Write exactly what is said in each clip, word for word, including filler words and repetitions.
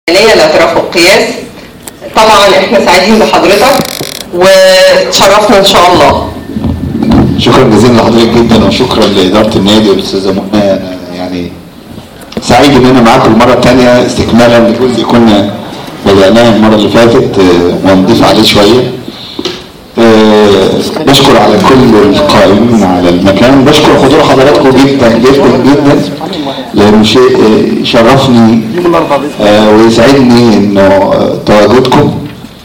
لاعتراف القياس. طبعا احنا سعيدين بحضرتك وتشرفنا ان شاء الله. شكرا جزيلا لحضرتك جدا، وشكرا لاداره النادي والاستاذه منى. يعني سعيد ان انا معاكم المره الثانيه استكمالا لجزء كنا بدأناه المره اللي فاتت ونضيف عليه شويه. بشكر على كل القائمين على المكان، بشكر حضور حضراتكم جدا جدا جدا لانه شيء يشرفني ويسعدني انه تواجدكم.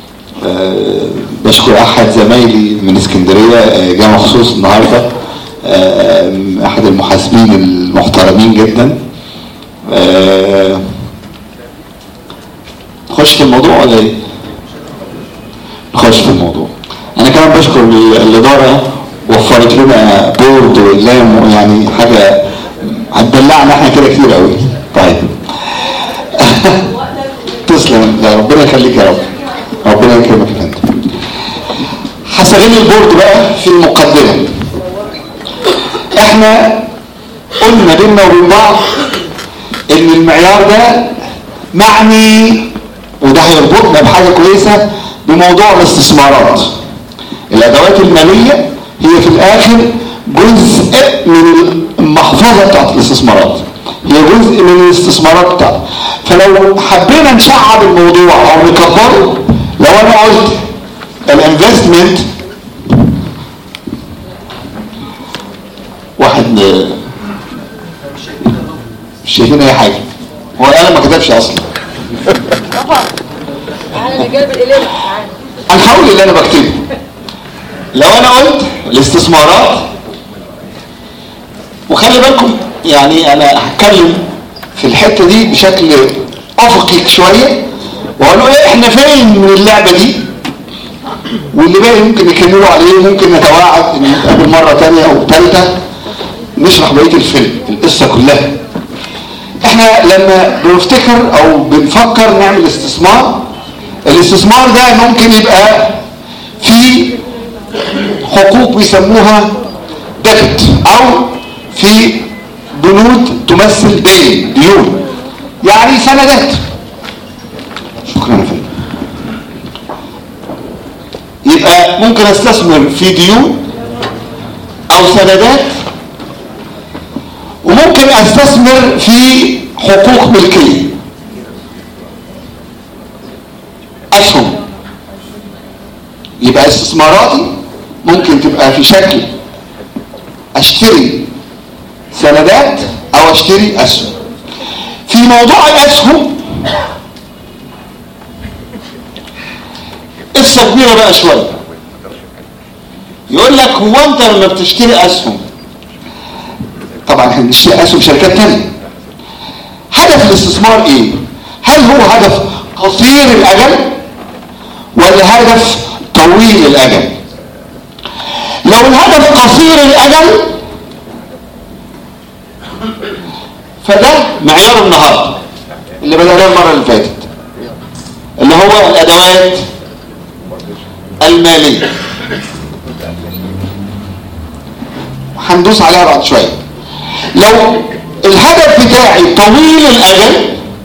بشكر احد زمايلي من اسكندريه جاء مخصوص النهارده، احد المحاسبين المحترمين جدا. نخش في الموضوع ولا ايه؟ نخش في الموضوع. انا كمان بشكر الاداره، وفرت لنا بورد واقلام، يعني حاجه هتدلعنا احنا كده كتير قوي. طيب تسلم، ربنا يخليك يا رب، ربنا يكرمك يا فندم. هستغل البورد بقى في المقدمه. احنا قلنا بينا وبين بعض ان المعيار ده معني، وده هيربطنا بحاجه كويسه بموضوع الاستثمارات. الادوات الماليه هي في الاخر جزء من المحفظه بتاعت الاستثمارات، هي جزء من الاستثمارات بتاعتها. فلو حبينا نشعب الموضوع او نكبره، لو انا قلت الانفستمنت، واحد مش شايفين اي حاجه، هو انا ما كتبش اصلا. انا جايب القلم، انا هقول اللي انا بكتبه. لو انا قلت الاستثمارات، وخلي بالكم يعني انا هتكلم في الحته دي بشكل افقي شويه، واقول ايه احنا فين من اللعبه دي، واللي باقي ممكن يكملوا عليه، ممكن نتواعد ان نتقابل مره ثانيه او ثالثه نشرح بقيه الفيلم القصه كلها. احنا لما بنفتكر او بنفكر نعمل استثمار، الاستثمار ده ممكن يبقى في حقوق بيسموها ديبت، او في بنود تمثل دين، ديون، يعني سندات. شكرا يا فندم. يبقى ممكن استثمر في ديون او سندات، وممكن استثمر في حقوق ملكيه، اسهم. يبقى استثماراتي ممكن تبقى في شكل اشتري سندات او اشتري اسهم. في موضوع الاسهم قصه كبيره بقى شويه. يقول لك هو انت لما بتشتري اسهم، طبعا احنا بنشتري اسهم شركات ثانيه، هدف الاستثمار ايه؟ هل هو هدف قصير الاجل ولا هدف طويل الاجل؟ لو الهدف قصير الاجل فده معيار النهارده اللي بدأناه المره اللي فاتت، اللي هو الادوات الماليه. هندوس عليها بعد شويه. لو الهدف بتاعي طويل الاجل،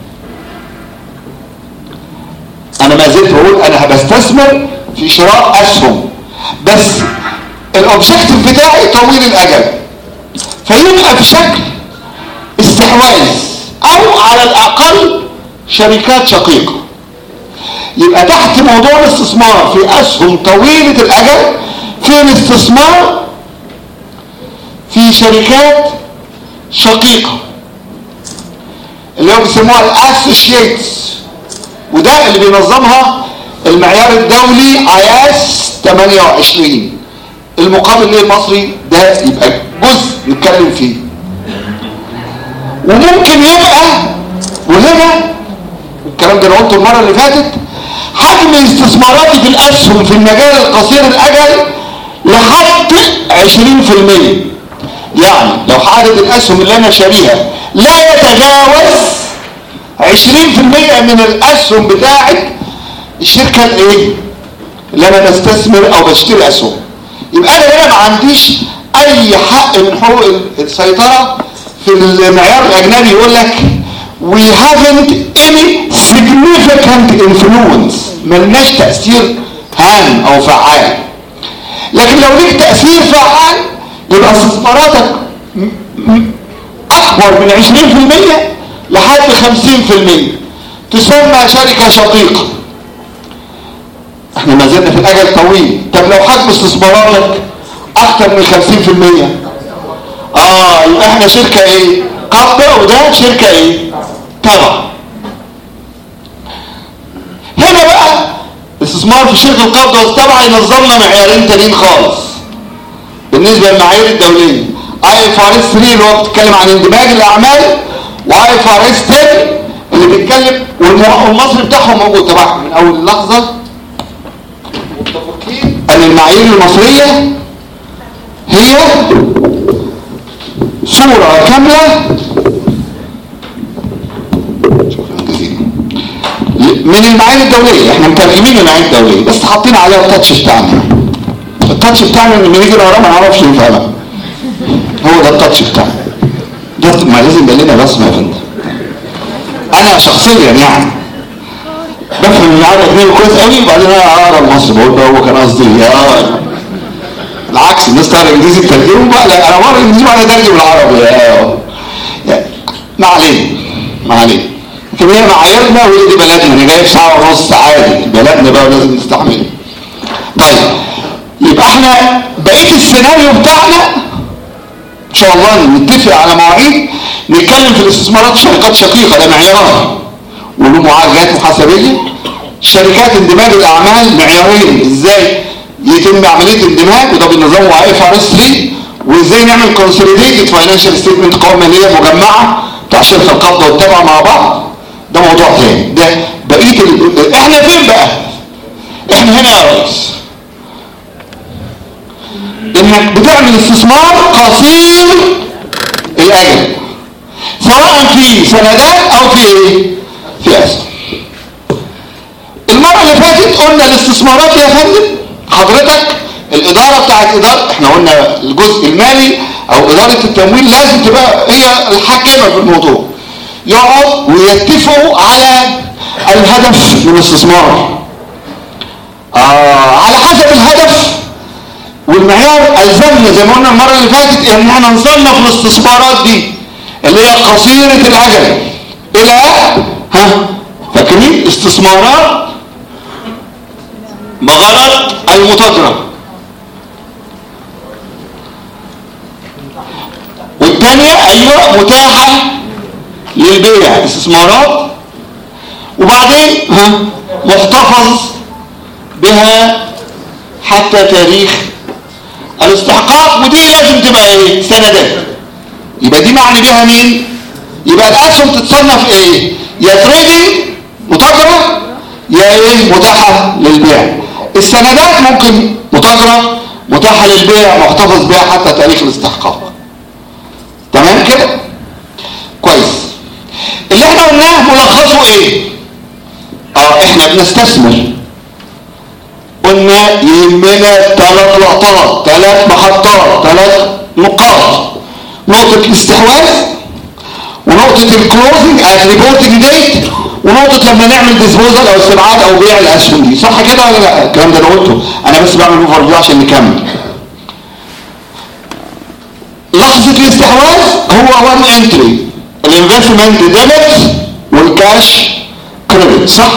انا ما زلت بقول انا بستثمر في شراء اسهم، بس الاوبجكتيف بتاعي طويل الاجل، فيبقى في شكل استحواذ او على الاقل شركات شقيقه. يبقى تحت موضوع الاستثمار في اسهم طويله الاجل في الاستثمار في شركات شقيقه اللي هو بيسموها الاسوشيتس، وده اللي بينظمها المعيار الدولي اي اس ثمانية وعشرين. المقابل ليه المصري ده يبقى جزء نتكلم فيه. وممكن يبقى، وهنا الكلام ده انا قلته المره اللي فاتت، حجم استثماراتي في الاسهم في المجال القصير الاجل لحد عشرين في المية. يعني لو عدد الاسهم اللي انا شاريها لا يتجاوز عشرين في المية من الاسهم بتاعت الشركه الايه اللي انا بستثمر او بشتري اسهم، يبقى انا هنا ما عنديش اي حق من حقوق السيطره. في المعيار الاجنبي يقول لك we haven't any significant significant influence، ملناش تأثير هام او فعال. لكن لو ليك تأثير فعال يبقى استثماراتك اكبر من عشرين في المية لحد خمسين في المية، تسمى شركة شقيقة. احنا ما زلنا في الاجل طويل. طب لو حجم استثماراتك اكتر من خمسين في المية، اه يبقى احنا شركة ايه؟ قابضة، وده شركة ايه؟ تبع. هنا بقى الاستثمار في شركة القابضة والتبع ينظمنا معيارين تانيين خالص بالنسبة للمعايير الدولية. اي اف ار اس ثلاثة اللي هو بيتكلم عن اندماج الاعمال، واي اف ار اس عشرة اللي بيتكلم، والمصري بتاعهم موجود تبعهم من اول اللحظة. متفقين ان المعايير المصرية هي صورة كاملة من المعايير الدولية. احنا مترجمين المعايير الدولية بس حاطين عليها التاتش بتاعنا. التاتش بتاعنا لما نيجي نقراه ما نعرفش نفهمها، هو ده التاتش بتاعنا. ده ما لازم يبقى لنا بصمة يا فندم. انا شخصيا يعني بفهم المعايير الدولية كويس قوي، وبعدين انا اقرا المصري بقول ده هو كان قصدي اه العكس. الناس تعرف انجليزي تترجمه بقى، لا انا مره انجليزي وانا اترجم العربي. اه ما علينا ما علينا، لكن هي معاييرنا وهي دي بلدنا. انا جاي في ساعه ونص عادي، بلدنا بقى ولازم نستحملها. طيب يبقى احنا بقيه السيناريو بتاعنا ان شاء الله نتفق على مواعيد نتكلم في الاستثمارات شركات شقيقه، ده معيارها وله معالجات محاسبيه. شركات اندماج الاعمال معيارين، ازاي يتم عمليه اندماج وده بنظامه اي اف ار اس ثلاثة، وازاي نعمل كونسوليديتد فاينانشال ستيتمنت قوائم ماليه مجمعه بتاع شركه القبضه والتبع مع بعض، ده موضوع تاني. ده بقيه ال... احنا فين بقى؟ احنا هنا يا ريس، انك بتعمل استثمار قصير الاجل سواء في سندات او في ايه؟ في اسهم. المره اللي فاتت قلنا الاستثمارات يا فندم حضرتك الاداره بتاعت اداره، احنا قلنا الجزء المالي او اداره التمويل لازم تبقى هي الحاكمه في الموضوع. يقعد ويتفقوا على الهدف من الاستثمار، آه على حسب الهدف والمعيار. الزمنا زي ما قلنا المره اللي فاتت ان احنا نصنف الاستثمارات دي اللي هي قصيره الاجل الى ها فاكرين استثمارات بغرض المتاجره، والثانيه ايوه متاحه للبيع استثمارات، وبعدين ها محتفظ بها حتى تاريخ الاستحقاق، ودي لازم تبقى ايه؟ سندات. يبقى دي معني بها مين؟ يبقى الاسهم تتصنف ايه؟ يا تريدنج متاجره يا ايه؟ متاحه للبيع. السندات ممكن متاجره متاحه للبيع محتفظ بها حتى تاريخ الاستحقاق. تمام كده؟ كويس. اللي احنا قلناه ملخصه ايه؟ اه احنا بنستثمر، قلنا يهمنا ثلاث لقطات، ثلاث محطات، ثلاث نقاط: نقطة الاستحواذ، ونقطة الكلوزنج ات ريبورتنج ديت، ونقطة لما نعمل ديسبوزال او استبعاد او بيع الاسهم دي. صح كده ولا لا؟ الكلام ده انا قلته، انا بس بعمل اوفر فيو عشان نكمل. لحظة الاستحواذ هو وان انتري، الانفستمنت ديبت والكاش كريدت، صح؟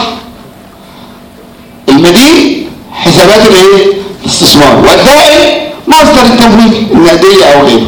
المدين حسابات الايه؟ الاستثمار، والدائن مصدر التمويل النقديه او غيره.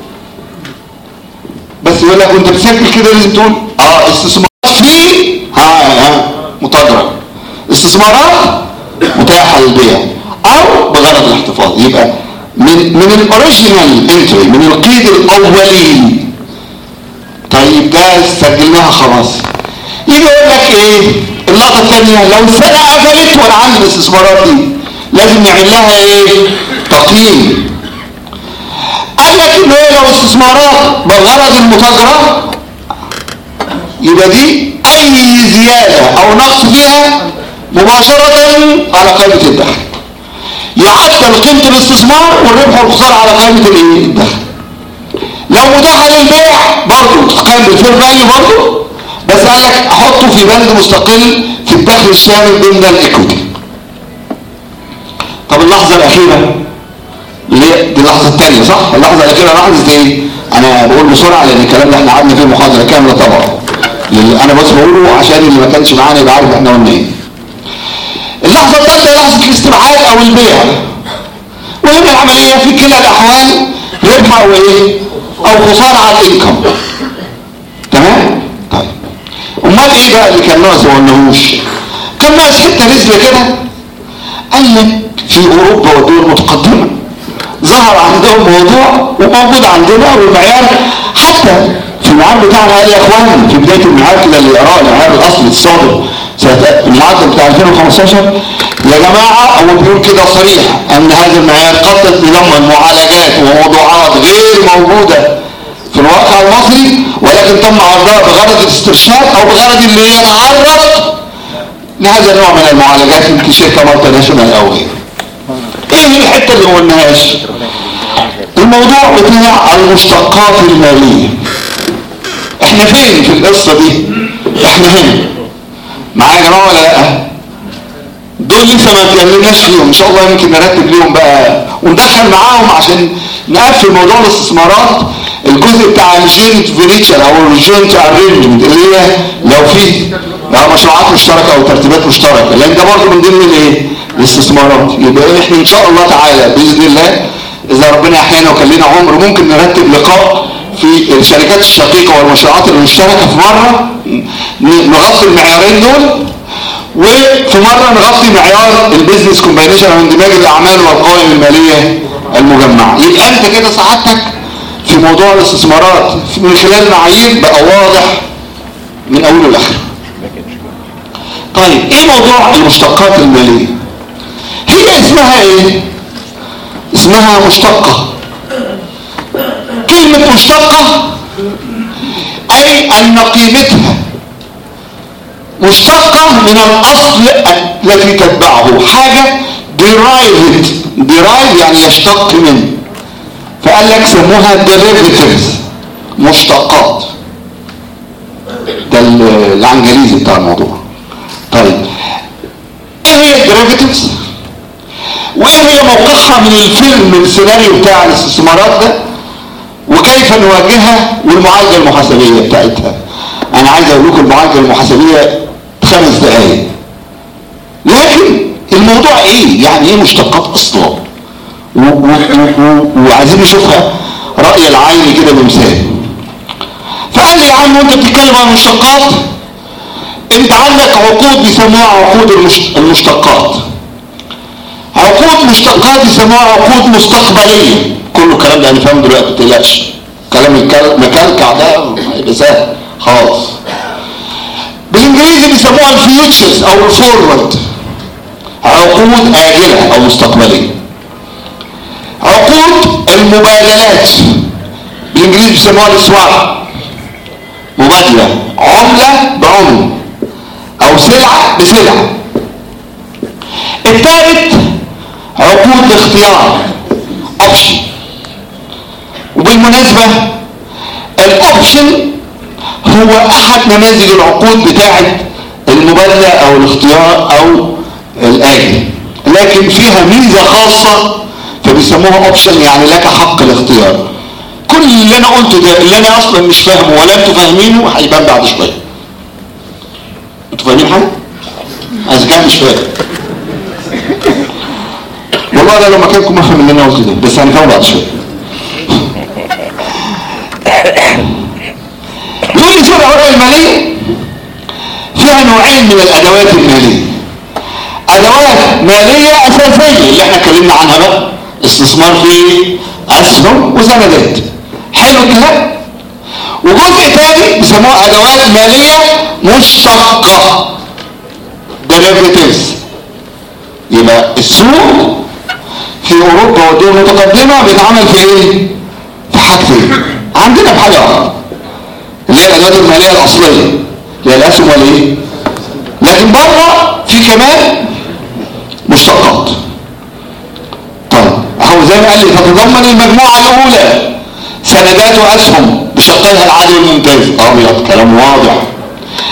بس يقول لك وانت بتسجل كده لازم تقول اه استثمارات في ها ها متاجره، استثمارات متاحه للبيع او بغرض الاحتفاظ. يبقى من من الاوريجينال انتري، من القيد الاولي. طيب ده سجلناها خلاص. يجي يقول لك ايه اللقطه الثانيه؟ لو السنه قفلت وانا عندي الاستثمارات دي لازم نعمل لها ايه؟ تقييم. قال لك ان هي لو استثمارات بغرض المتاجره يبقى دي اي زياده او نقص فيها مباشره على قائمه الدخل، يعدل قيمه الاستثمار والربح والخساره على قائمه الايه؟ الدخل. لو متاحه للبيع برضه تقيم بالفير فاليو برضه، بس قال لك احطه في بند مستقل في الدخل الشامل ضمن الايكويتي. طب اللحظه الاخيره اللي هي دي اللحظه الثانيه صح؟ اللحظه الاخيره لحظه ايه؟ انا بقول بسرعه لان الكلام ده احنا قعدنا فيه محاضره كامله طبعا. انا بس بقوله عشان اللي ما كانش معانا يبقى عارف احنا قلنا ايه. اللحظه الثالثه لحظه الاستبعاد او البيع. وهنا العمليه في كلا الاحوال ربح او ايه؟ او خساره على الانكم. تمام؟ طيب. امال ايه بقى اللي كان ناقص ما قلناهوش؟ كان ناقص حته نزله كده. قال لك في اوروبا والدول المتقدمه ظهر عندهم موضوع وموجود عندنا والمعيار حتى في المعيار بتاعنا. قال يا اخوان في بدايه المعيار كده اللي يقراه المعيار الاصلي الصادر المعدل بتاع ألفين وخمستاشر يا جماعه هو بيقول كده صريح ان هذا المعيار قد تتضمن معالجات وموضوعات غير موجوده في الواقع المصري ولكن تم عرضها بغرض الاسترشاد او بغرض اللي يتعرض لهذا النوع من المعالجات يمكن شركه مالتي ناشونال او غيره. ايه الحته اللي ما قلناهاش؟ الموضوع بتاع المشتقات الماليه. احنا فين في القصه دي؟ احنا هنا معايا يا جماعه ولا لا؟ دول لسه ما اتكلمناش فيهم، ان شاء الله يمكن نرتب ليهم بقى وندخل معاهم عشان نقفل موضوع الاستثمارات الجزء بتاع الجوينت فينيتشر او الجوينت ارينجمنت اللي هي لو في لو مشروعات مشتركه او ترتيبات مشتركه، لان ده برضه من ضمن الايه؟ الاستثمارات. يبقى احنا ان شاء الله تعالى باذن الله اذا ربنا احيانا وكان لنا عمر ممكن نرتب لقاء في الشركات الشقيقه والمشروعات المشتركه في مره نغطي المعيارين دول، وفي مره نغطي معيار البيزنس كومباينيشن او اندماج الاعمال والقوائم الماليه المجمعه. يبقى انت كده سعادتك في موضوع الاستثمارات من خلال معايير بقى واضح من اوله لاخره. طيب ايه موضوع المشتقات الماليه؟ هي اسمها ايه؟ اسمها مشتقه. كلمه مشتقه اي ان قيمتها مشتقه من الاصل الذي تتبعه، حاجه derived derive يعني يشتق منه، فقال لك سموها derivatives مشتقات. ده الانجليزي بتاع الموضوع. طيب ايه هي الديريفيتيفز وايه هي موقعها من الفيلم السيناريو بتاع الاستثمارات ده وكيف نواجهها والمعالجه المحاسبيه بتاعتها؟ انا عايز اقول لكم المعالجه المحاسبيه خمس دقائق، لكن الموضوع ايه؟ يعني ايه مشتقات اصلا؟ وعايزين نشوفها رأي العين كده بمثال. فقال لي يا عم وانت بتتكلم عن المشتقات انت عندك عقود بيسموها عقود المشتقات، عقود مشتقات بيسموها عقود مستقبليه. كل الكلام ده هنفهمه دلوقتي ما تقلقش، كلام المكلكع ده هيبقى سهل خالص. بالانجليزي بيسموها الفيوتشرز او الفورورد، عقود آجلة او مستقبليه. عقود المبادلات بالانجليزي بيسموها الاسواق، مبادله عمله بعمله او سلعه بسلعه. الثالث عقود الاختيار اوبشن. وبالمناسبه الاوبشن هو احد نماذج العقود بتاعه المبادله او الاختيار او الاجل، لكن فيها ميزه خاصه فبيسموها اوبشن يعني لك حق الاختيار. كل اللي انا قلته ده اللي انا اصلا مش فاهمه ولا انتوا فاهمينه هيبان بعد شويه. انتوا فاهمين حاجه؟ اذا كان مش فاهم والله انا لو مكانكم افهم اللي انا قلته ده، بس هنفهمه بعد شويه. يقول لي شوف العقود الماليه فيها نوعين من الادوات الماليه. ادوات ماليه اساسيه اللي احنا اتكلمنا عنها بقى، استثمار في اسهم وسندات، حلو الكلام. وجزء ثاني بيسموها ادوات ماليه مشتقه derivatives. يبقى السوق في اوروبا والدول المتقدمه بيتعمل في ايه؟ في حاجتين. عندنا في حاجه واحده اللي هي الادوات الماليه الاصليه اللي هي الاسهم والايه؟ لكن بره في كمان مشتقات. طيب اهو زي ما قال لي تتضمن المجموعه الاولى سندات واسهم بشقها العادي والممتاز. ابيض كلام واضح.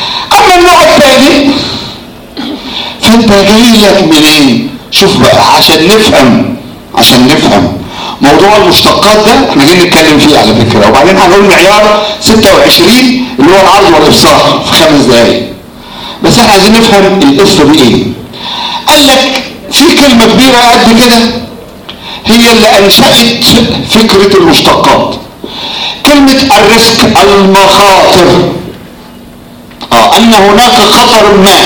النوع الثاني. فانت جاي لك منين؟ شوف بقى عشان نفهم عشان نفهم موضوع المشتقات ده احنا جايين نتكلم فيه على فكره، وبعدين هنقول معيار ستة وعشرين اللي هو العرض والافصاح في خمس دقايق. بس احنا عايزين نفهم القصه دي ايه. قال لك في كلمه كبيره قد كده هي اللي انشأت فكره المشتقات. كلمه الريسك، المخاطر. اه ان هناك خطر ما،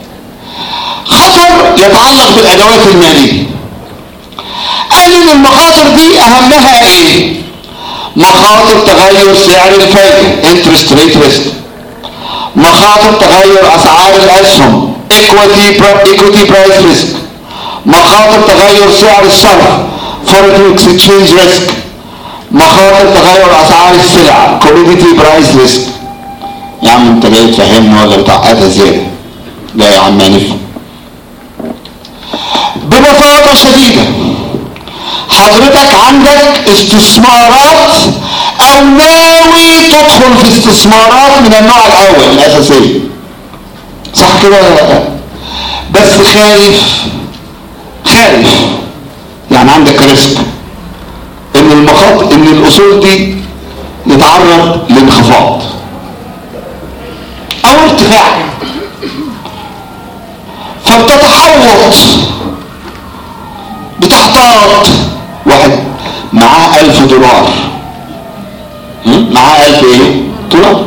خطر يتعلق بالادوات الماليه. قال ان المخاطر دي اهمها ايه؟ مخاطر تغير سعر الفايده interest rate risk، مخاطر تغير اسعار الاسهم equity equity price risk، مخاطر تغير سعر الصرف foreign exchange risk، مخاطر تغير اسعار السلع commodity price risk. يا عم انت جاي تفهمنا ولا بتعقدها زياده؟ لا يا عم نفهم. ببساطه شديده حضرتك عندك استثمارات او ناوي تدخل في استثمارات من النوع الاول الاساسيه، صح كده ولا لا؟ بس خايف خايف يعني عندك ريسك ان المخاطر ان الاصول دي يتعرض لانخفاض او ارتفاع، فبتتحوط بتحتاط. واحد معاه ألف دولار، معاه ألف ايه؟ دولار.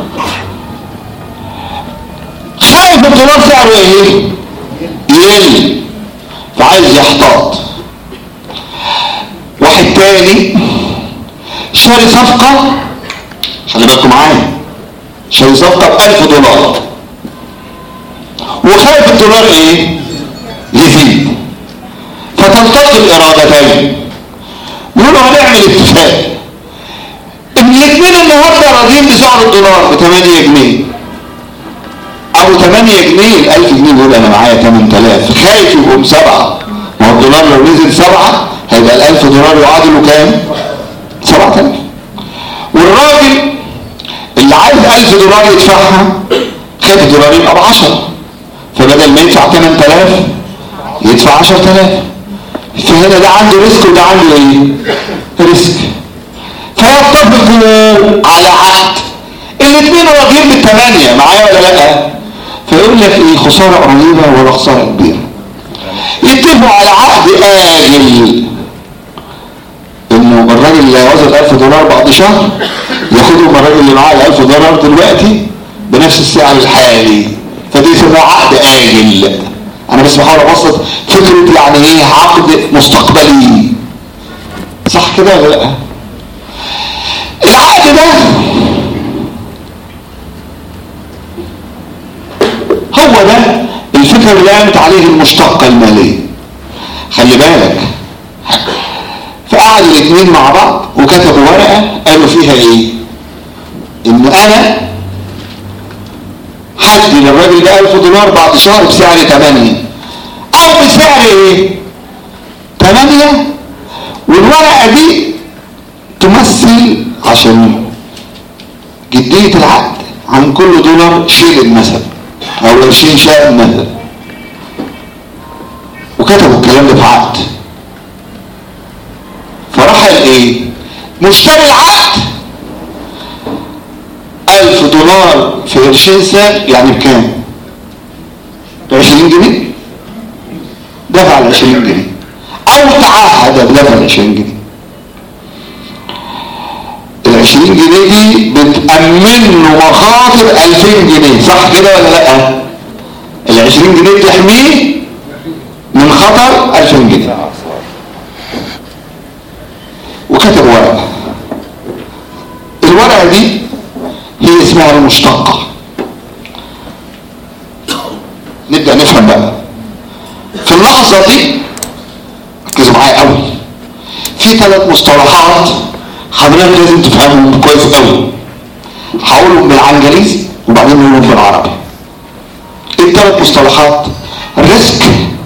خايف الدولار سعره ايه؟ يقل، فعايز يحتاط. واحد تاني شاري صفقة، خلي بالكم معايا، شاري صفقة بألف دولار وخايف الدولار ايه؟ يزيد، فتلتقي الارادتين. يقولوا هنعمل اتفاق ان الاثنين النهارده راضيين بسعر الدولار ب ثمانية جنيه، ابو ثمانية جنيه الألف جنيه يقول انا معايا ثمانية آلاف، خايف يبقوا سبعة. ما هو الدولار لو نزل سبعة هيبقى الألف دولار يعادلوا كام؟ سبعة آلاف. والراجل اللي عايز ألف دولار يدفعها خايف الدولار يبقى ب عشرة، فبدل ما يدفع ثمانية آلاف يدفع عشرة آلاف. فهنا ده عنده ريسك وده عنده ايه؟ ريسك. فيتفقوا على عقد الاثنين راضيين بالثمانية، معايا ولا لا؟ فيقول لك ايه؟ خسارة قريبة ولا خسارة كبيرة. يتفقوا على عقد آجل انه الراجل اللي عاوز الألف دولار بعد شهر ياخدهم الراجل اللي معاه الألف دولار دلوقتي بنفس السعر الحالي، فدي يسموه عقد آجل. انا بس بحاول ابسط فكره يعني ايه عقد مستقبلي، صح كده ولا لا؟ العقد ده هو ده الفكره اللي قامت عليه المشتقه الماليه. خلي بالك، فقعدوا الاثنين مع بعض وكتبوا ورقه قالوا فيها ايه؟ ان انا هدي للراجل ده ألف دولار بعد شهر بسعر ثمانية او بسعر ايه؟ ثمانية. والورقة دي تمثل عشان جدية العقد عن كل دولار شيلن مثلا او قرشين شاب مثلا، وكتبوا الكلام ده في عقد. فراح ايه؟ مشتري العقد ألف دولار في قرشين ساب يعني بكام؟ عشرين جنيه. دفع ال عشرين جنيه او تعهد بدفع ال عشرين جنيه. ال عشرين جنيه دي بتأمن له مخاطر ألفين جنيه، صح كده ولا لا؟ ال عشرين جنيه بتحميه من خطر ألفين جنيه. وكتب ورقة، الورقة دي هي اسمها المشتقة. نبدأ نفهم بقى في اللحظة دي. ركزوا معايا قوي، في ثلاث مصطلحات حضرتك لازم تفهمهم كويس قوي. هقولهم بالانجليزي وبعدين نقولهم بالعربي. ايه الثلاث مصطلحات؟ ريسك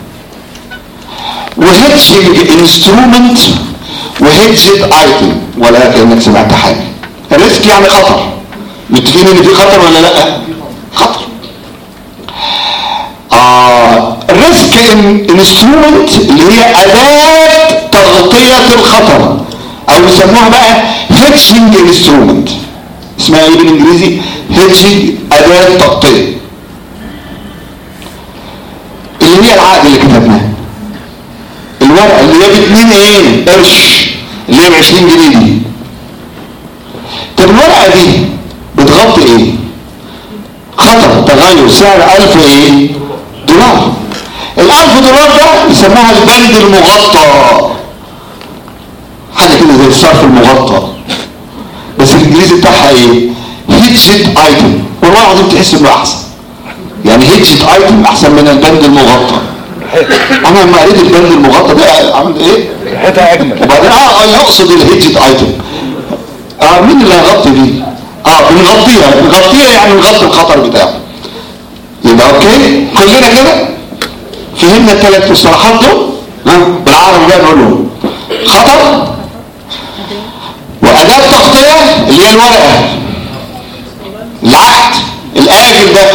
وهيدجنج انسترومنت وهيدجد ايتم، ولا كأنك سمعت حاجة. الريسك يعني خطر، متفقين ان في خطر ولا لا؟ خطر. كان انسترومنت اللي هي اداة تغطية الخطر، او يسموها بقى هيدجنج انسترومنت. اسمها ايه بالانجليزي؟ هيدجنج، اداة تغطية، اللي هي العقد اللي كتبناه، الورقة اللي هي باتنين ايه قرش، اللي هي بعشرين جنيه دي. طب الورقة دي بتغطي ايه؟ خطر تغير سعر الف ايه دولار. الالف دولار ده يسموها البند المغطى، حاجة كده زي الصرف المغطى، بس الانجليزي بتاعها ايه؟ هيدجد ايتم. والله العظيم تحس انه احسن، يعني هيدجد ايتم احسن من البند المغطى. انا لما قريت البند المغطى ده عمل ايه؟ ريحتها اجمل. وبعدين اه يقصد الهيدجد ايتم. اه مين اللي هيغطي دي؟ اه بنغطيها، بنغطيها يعني نغطي الخطر بتاعه. يبقى اوكي كلنا كده فهمنا الثلاث مصطلحات دول. ها بالعربي بقى نقولهم: خطر، واداة تغطية اللي هي الورقة، العقد الآجل ده،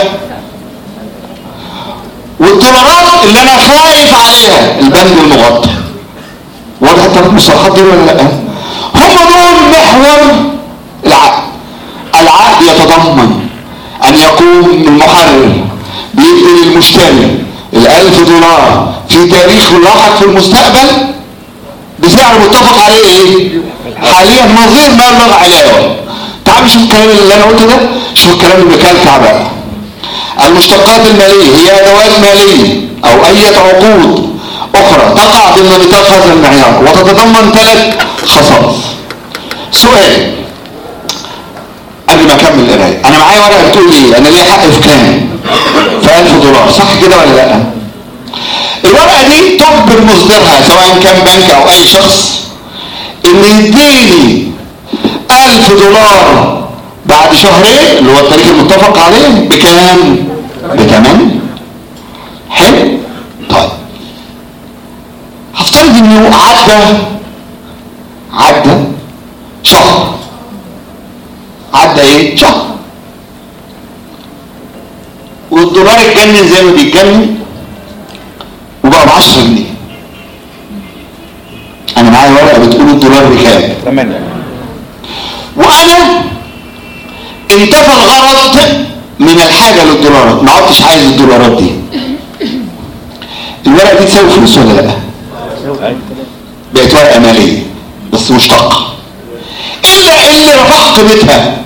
والدولارات اللي انا خايف عليها البند المغطى. واضح الثلاث مصطلحات دول ولا لا؟ هم دول محور العقد. العقد يتضمن ان يقوم المحرر بيدي للمشتري الالف دولار في تاريخ لاحق في المستقبل بسعر متفق عليه ايه حاليا نظير مبلغ علاوه. تعالوا شوف الكلام اللي انا قلته ده، شوف الكلام اللي بيكلكع بقى. المشتقات الماليه هي ادوات ماليه او اي عقود اخرى تقع ضمن نطاق هذا المعيار وتتضمن ثلاث خصائص. سؤال قبل ما اكمل القرايه، انا معايا ورقه بتقول لي انا ليا حق في كام؟ في ألف دولار، صح كده ولا لا؟ الورقه دي تجبر مصدرها سواء كان بنك او اي شخص ان يديني ألف دولار بعد شهرين اللي هو التاريخ المتفق عليه بكام؟ بثمانية. حلو؟ طيب هفترض انه عدى عدى شهر، عدى ايه؟ شهر، والدولار اتجنن زي ما بيتجنن وبقى ب عشرة جنيه. انا معايا ورقه بتقول الدولار بكام؟ ثمانية. وانا انتفى الغرض من الحاجه للدولارات، ما عدتش عايز الدولارات دي. الورقه دي تساوي فلوس ولا لا؟ بقت ورقه ماليه بس مشتقه، الا اللي رفع قيمتها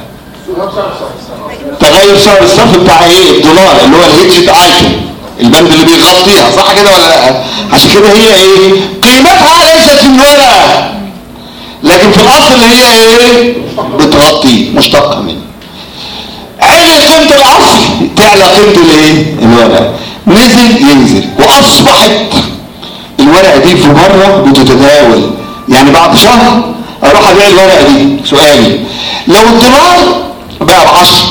تغير سعر الصرف بتاع ايه؟ الدولار اللي هو الهيدجد ايتم، البند اللي بيغطيها، صح كده ولا لا؟ عشان كده هي ايه؟ قيمتها ليست في الورقه لكن في الاصل هي ايه؟ بتغطيه، مشتقه منه. علي قيمه الاصل تعلى قيمه الايه؟ الورقه، نزل ينزل، واصبحت الورقه دي في مره بتتداول. يعني بعد شهر اروح ابيع الورقه دي. سؤالي لو الدولار بقى ب عشرة،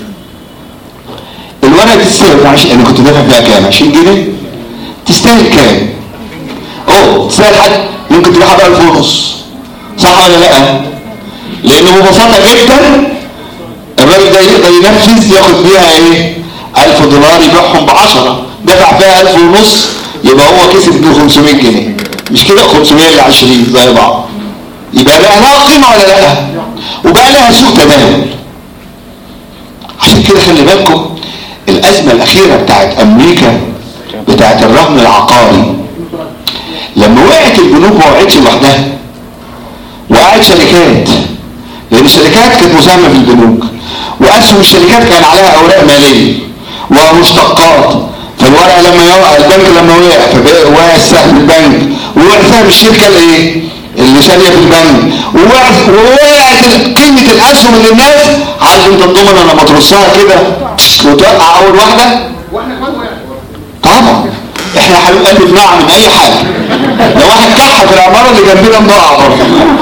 الورقه دي تستاهل عشرين، انا كنت دافع فيها كام؟ عشرين جنيه، تستاهل كام؟ اوه تستاهل حد ممكن تبيعها ب ألف ونص، صح ولا لا؟ لانه ببساطه جدا الراجل ده يقدر ينفذ ياخد بيها ايه؟ ألف دولار يبيعهم ب عشرة، دفع فيها ألف ونص، يبقى هو كسب ب خمسمية جنيه، مش كده؟ خمسمية ل عشرين زي بعض، يبقى بقى لها قيمه ولا لا؟ وبقى لها سوق تداول. عشان كده خلي بالكم الازمه الاخيره بتاعت امريكا بتاعت الرهن العقاري، لما وقعت البنوك ما وقعتش لوحدها، وقعت شركات، لان الشركات كانت مساهمه في البنوك، واسهم الشركات كان عليها اوراق ماليه ومشتقات. فالورقه لما يوقع البنك، لما وقع وقع سهم البنك، ووقع سهم الشركه الايه اللي شاريه في البنك، ووقعت قيمه الاسهم اللي الناس عارف انت الضمنه لما ترصها كده وتوقع اول واحده. طبعا احنا يا حبيب قلبي بنقع من اي حاجه، لو واحد كح في العماره اللي جنبنا بنقع برضه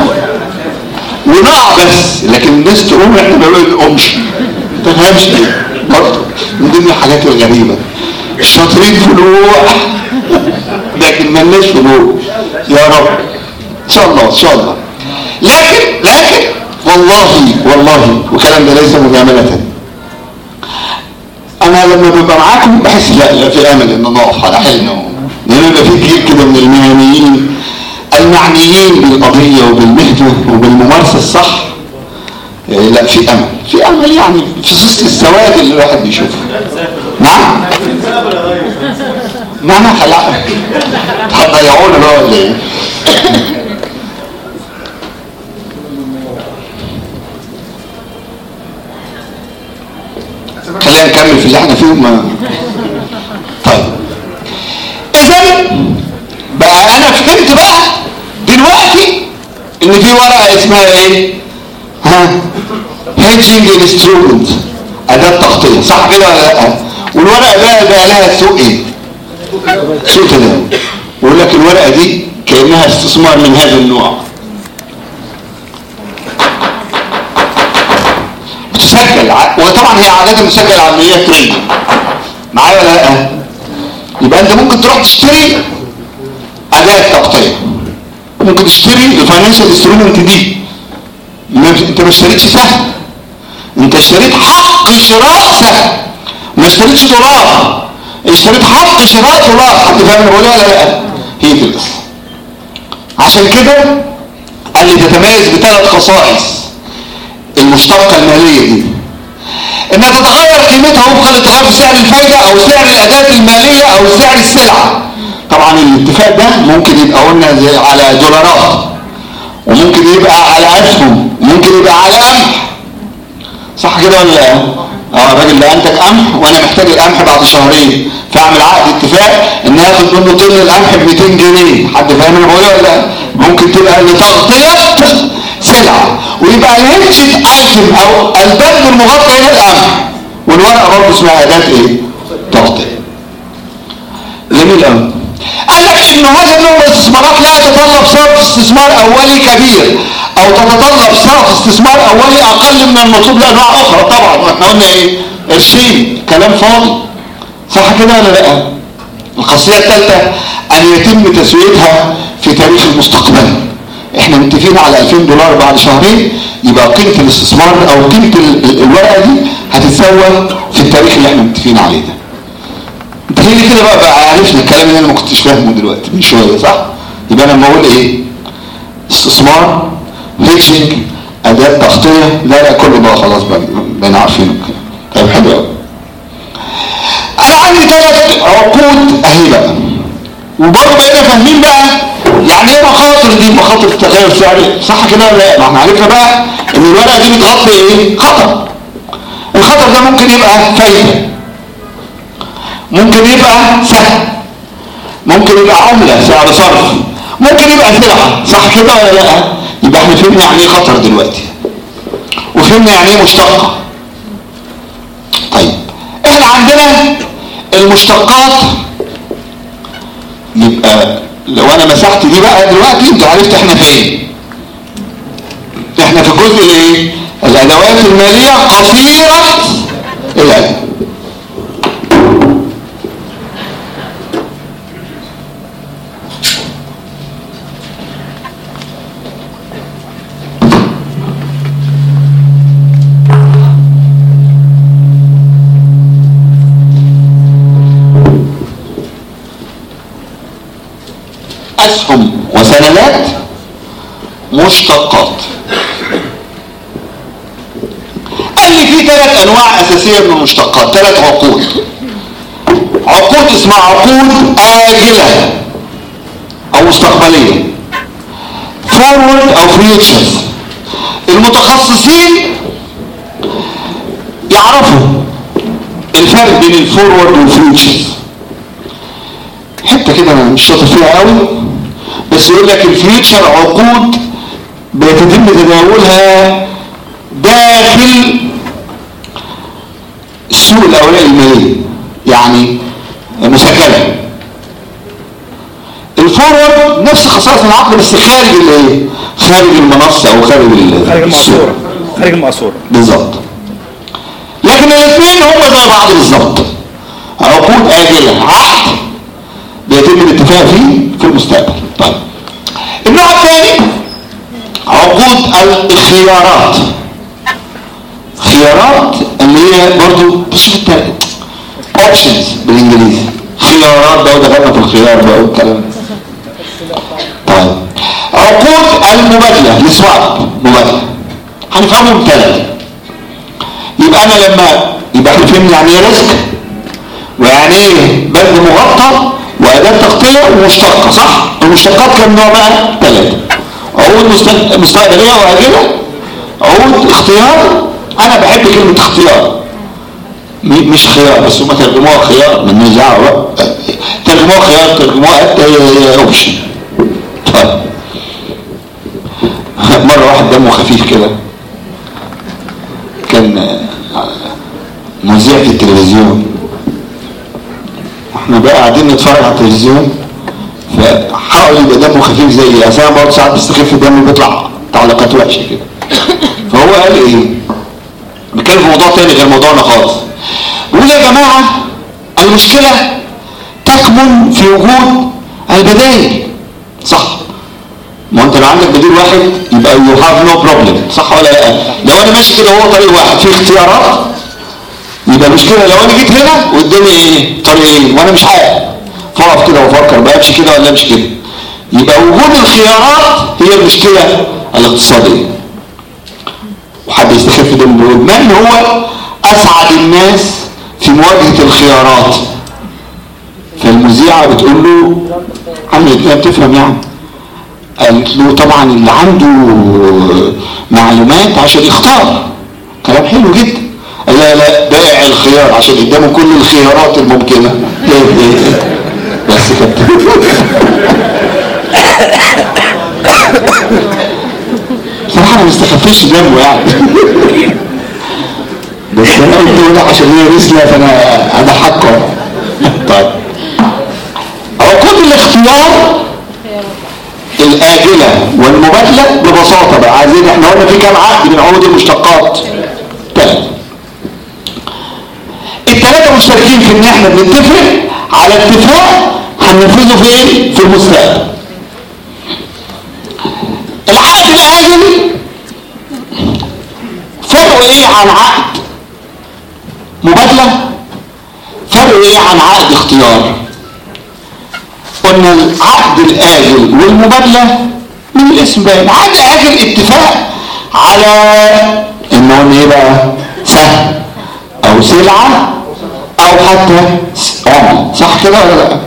ونقع، بس لكن الناس تقوم احنا ما بنقومش. ما تفهمش ليه برضه، من ضمن الحاجات الغريبه. الشاطرين فلوح لكن مالناش فلوح يا رب ان شاء الله ان شاء الله. لكن لكن والله والله والكلام ده ليس مجامله، انا لما ببقى معاكم بحس لا لا في امل ان نقف على حلنا لأنه يبقى في جيل كده من المهنيين المعنيين بالقضية وبالمهنة وبالممارسة الصح. إيه لا في أمل، في أمل يعني في وسط السواد اللي الواحد بيشوفه. نعم؟ ما أنا خلعت هتضيعونا بقى ولا إيه؟ خلينا نكمل في اللي احنا فيه. ما طيب اذا بقى انا فهمت بقى دلوقتي ان في ورقه اسمها ايه؟ ها هيدجنج انسترومنت، اداه تغطيه، صح كده ولا لا؟ والورقه بقى بقى لها سوق ايه؟ سوق تداول. ويقول لك الورقه دي كانها استثمار من هذا النوع، تسجل، وطبعا هي عادة مسجل عملية تريد معايا ولا لا؟ يبقى انت ممكن تروح تشتري اداة تغطية، ممكن تشتري الفاينانشال انسترومنت دي. انت ما اشتريتش سهم، انت اشتريت حق شراء سهم، ما اشتريتش دولار، اشتريت حق شراء دولار. حد فاهم انا بقولها ولا لا؟ هي دي الاصل. عشان كده قال لي تتميز بثلاث خصائص المشتقة المالية دي: انها تتغير قيمتها وفقا للتغير في سعر الفايدة او سعر الاداة المالية او سعر السلعة. طبعا الاتفاق ده ممكن يبقى قلنا زي على دولارات، وممكن يبقى على اسهم، وممكن يبقى على قمح، صح كده ولا اه؟ الراجل ده انتج قمح وانا محتاج القمح بعد شهرين، فاعمل عقد اتفاق ان هاخد منه طن القمح ب مئتين جنيه. حد فاهم انا بقولها ولا؟ ممكن تبقى لتغطية سلعة، ويبقى الهيدجد ايتم او البند المغطى هنا القمح، والورقه برضه اسمها اداه ايه؟ تغطيه. جميل قوي. قال لك ان هذا النوع من الاستثمارات لا يتطلب صرف استثمار اولي كبير او تتطلب صرف استثمار اولي اقل من المطلوب لانواع اخرى. طبعا احنا قلنا ايه؟ قرشين، كلام فاضي، صح كده ولا لا؟ الخاصيه الثالثه ان يتم تسويتها في تاريخ المستقبل. احنا متفقين على ألفين دولار بعد شهرين، يبقى قيمه الاستثمار او قيمه الورقه دي هتتسوى في التاريخ اللي احنا متفقين عليه ده. تخيلي كده بقى, بقى عرفنا الكلام اللي انا ما كنتش فاهمه دلوقتي من شويه، صح؟ يبقى انا لما اقول ايه؟ استثمار، هيدجنج، اداه تغطيه، لا لا كله بقى خلاص بقى بقينا عارفينه كده. طيب حلو قوي. انا عندي ثلاث عقود اهي بقى، وبرضه بقينا فاهمين بقى يعني ايه مخاطر دي، مخاطر التغير السعري، صح كده ولا لا؟ ما احنا عرفنا بقى ان الورقه دي بتغطي ايه؟ خطر. الخطر ده ممكن يبقى فايده، ممكن يبقى سهم، ممكن يبقى عمله سعر صرف، ممكن يبقى سلعه، صح كده ولا لا؟ يبقى احنا فهمنا يعني ايه خطر دلوقتي، وفهمنا يعني ايه مشتقه. طيب احنا عندنا المشتقات، يبقى لو انا مسحت دي بقى دلوقتي انت عرفت احنا فين. احنا في الجزء الايه؟ الادوات الماليه قصيره الاجل. أسهم وسندات مشتقات. قال لي في ثلاث أنواع أساسية من المشتقات، ثلاث عقود. عقود اسمها عقود آجلة أو مستقبلية، forward أو futures. المتخصصين يعرفوا الفرق بين الفورورد والفيوتشرز. حتى كده أنا مش شاطر فيها قوي، بس يقول لك الفيوتشر عقود بيتم تداولها داخل السوق الاوراق الماليه، يعني مسجله. الفورورد نفس خصائص العقد بس خارج الايه؟ خارج المنصه او خارج خارج المقصوره خارج المقصوره بالظبط. لكن الاثنين هم زي بعض بالظبط، عقود آجلة، عقد بيتم الاتفاق فيه في المستقبل. طيب النوع الثاني عقود الخيارات. خيارات اللي هي برضو بصفة اوبشنز بالانجليزي، خيارات بقى، ودخلنا في الخيار بقى والكلام. طيب عقود المبادلة السواب مبادلة هنفهمهم ثلاثة. يبقى انا لما يبقى احنا فهمنا يعني ايه رزق، ويعني ايه بند مغطى، واداة تغطية ومشتقة، صح؟ المشتقات كم نوع بقى؟ ثلاثة. عقود مستقبلية وآجلة، عقود اختيار. انا بحب كلمة اختيار، مش خيار بس، هم ترجموها خيار من نزاع بقى، ترجموها خيار، ترجموها اوبشن. طيب مرة واحد دمه خفيف كده كان مذيع في التلفزيون، احنا بقى قاعدين نتفرج على التلفزيون، فحاول يبقى دمه خفيف زي اصلا برضه ساعات بيستخف الدم بيطلع تعليقات وحشه كده. فهو قال ايه؟ بيتكلم في موضوع تاني غير موضوعنا خالص. بيقول يا جماعه المشكله تكمن في وجود البدائل، صح؟ ما انت لو عندك بديل واحد يبقى يو هاف نو بروبلم، صح ولا لا؟ لو انا ماشي كده وهو طريق واحد فيه اختيارات يبقى مشكله. لو انا جيت هنا قدامي ايه؟ طريقين وانا مش عارف، فاقف كده وافكر بقى امشي كده ولا امشي كده. يبقى وجود الخيارات هي المشكله الاقتصاديه. وحد يستخف ده بيقول من هو اسعد الناس في مواجهه الخيارات؟ فالمذيعه بتقول له عملت ايه بتفهم يعني؟ قالت له طبعا اللي عنده معلومات عشان يختار. كلام حلو جدا. لا لا بائع الخيار عشان قدامه كل الخيارات الممكنه. بس كده. صراحه انا ما استخفيش دمه يعني. بس انا قلت له عشان هي رسله فانا اضحكه. طيب عقود الاختيار الآجلة والمبادلة ببساطة بقى عايزين احنا قلنا في كام عقد من عقود المشتقات؟ ثلاثة. الثلاثة مشتركين في ان احنا بنتفق على اتفاق هننفذه فين؟ في المستقبل. العقد الآجل فرقه ايه عن عقد مبادلة؟ فرقه ايه عن عقد اختيار؟ قلنا العقد الآجل والمبادلة من الاسم باين. عقد آجل اتفاق على انه ايه بقى؟ سهم او سلعة او حتى عملة، صح كده ولا لا؟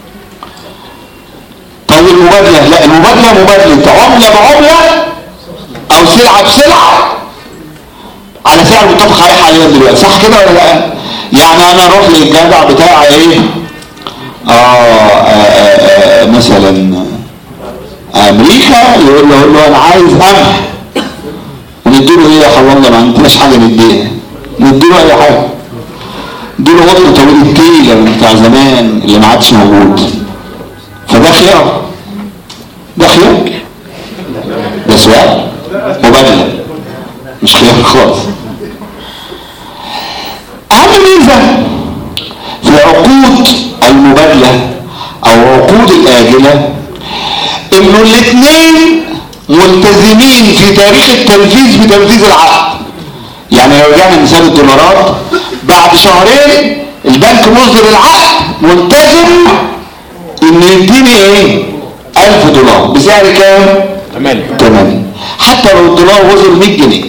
طيب المبادلة لا، المبادلة مبادلة عملة بعملة او سلعة بسلعة على سعر متفق عليه حاليا دلوقتي، صح كده ولا لا؟ يعني انا اروح للجدع بتاعي ايه؟ آه, آه, آه مثلا امريكا يقول له, يقول له انا عايز قمح، ونديله ايه يا حوالله؟ ما عندناش حاجه نديها، نديله اي حاجه، نديله قطن طويل التيله بتاع زمان اللي ما عادش موجود. فده خيار، ده خيار، ده سؤال مبادله مش خيار خالص. اهم ميزه في عقود المبادلة او عقود الاجلة انه الاثنين ملتزمين في تاريخ التنفيذ بتنفيذ العقد. يعني لو رجعنا مثال الدولارات، بعد شهرين البنك مصدر العقد ملتزم ان يديني ايه؟ ألف دولار بسعر كام؟ ثمانية. حتى لو الدولار وصل مية جنيه.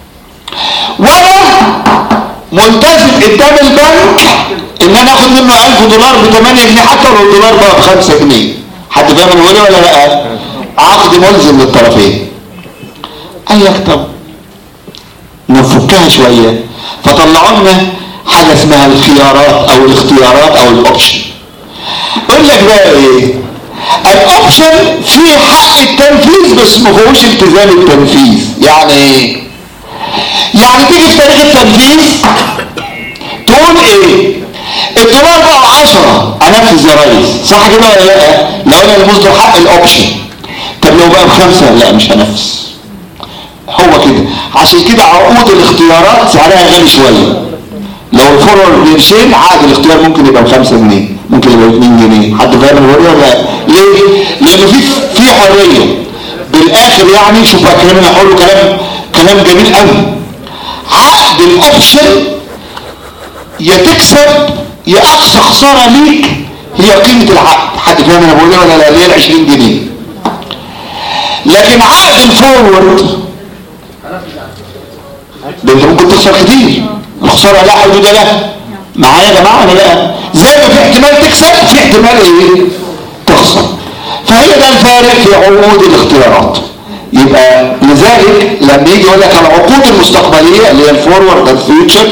ولا ملتزم قدام البنك ان انا اخد منه ألف دولار بثمانية جنيه حتى لو الدولار بقى بخمسة جنيه. حد فاهم انا بقول ولا لا؟ عقد ملزم للطرفين. قال لك طب نفكها شويه، فطلعوا لنا حاجه اسمها الخيارات او الاختيارات او الاوبشن. يقول لك بقى ايه؟ الاوبشن فيه حق التنفيذ بس ما فيهوش التزام التنفيذ. يعني ايه؟ يعني تيجي في تاريخ التنفيذ تقول ايه؟ الدولار بقى عشرة انفذ يا ريس، صح كده ولا لا؟ لو انا اللي مصدر حق الاوبشن. طب لو بقى بخمسة لا مش هنفذ. هو كده. عشان كده عقود الاختيارات سعرها غالي شويه. لو الفورورد بقرشين عقد الاختيار ممكن يبقى بخمسة جنيه، ممكن يبقى باتنين جنيه. حد فاهم الوضع ولا لا؟ ليه؟ لانه في في حريه بالاخر. يعني شوف بقى كلامنا حلو، كلام كلام جميل قوي. عقد الاوبشن يا تكسب يا اقصى خساره ليك هي قيمة العقد. حد فاهم انا بقول ايه ولا لا؟ اللي هي ال عشرين جنيه. لكن عقد الفورورد ده انت ممكن تخسر كتير، الخسارة لا حدود لها. معايا يا جماعة ولا لا؟ زي ما في احتمال تكسب في احتمال ايه؟ تخسر. فهي ده الفارق في عقود الاختيارات. يبقى لذلك لما يجي يقول لك العقود المستقبلية اللي هي الفورورد الفيوتشر،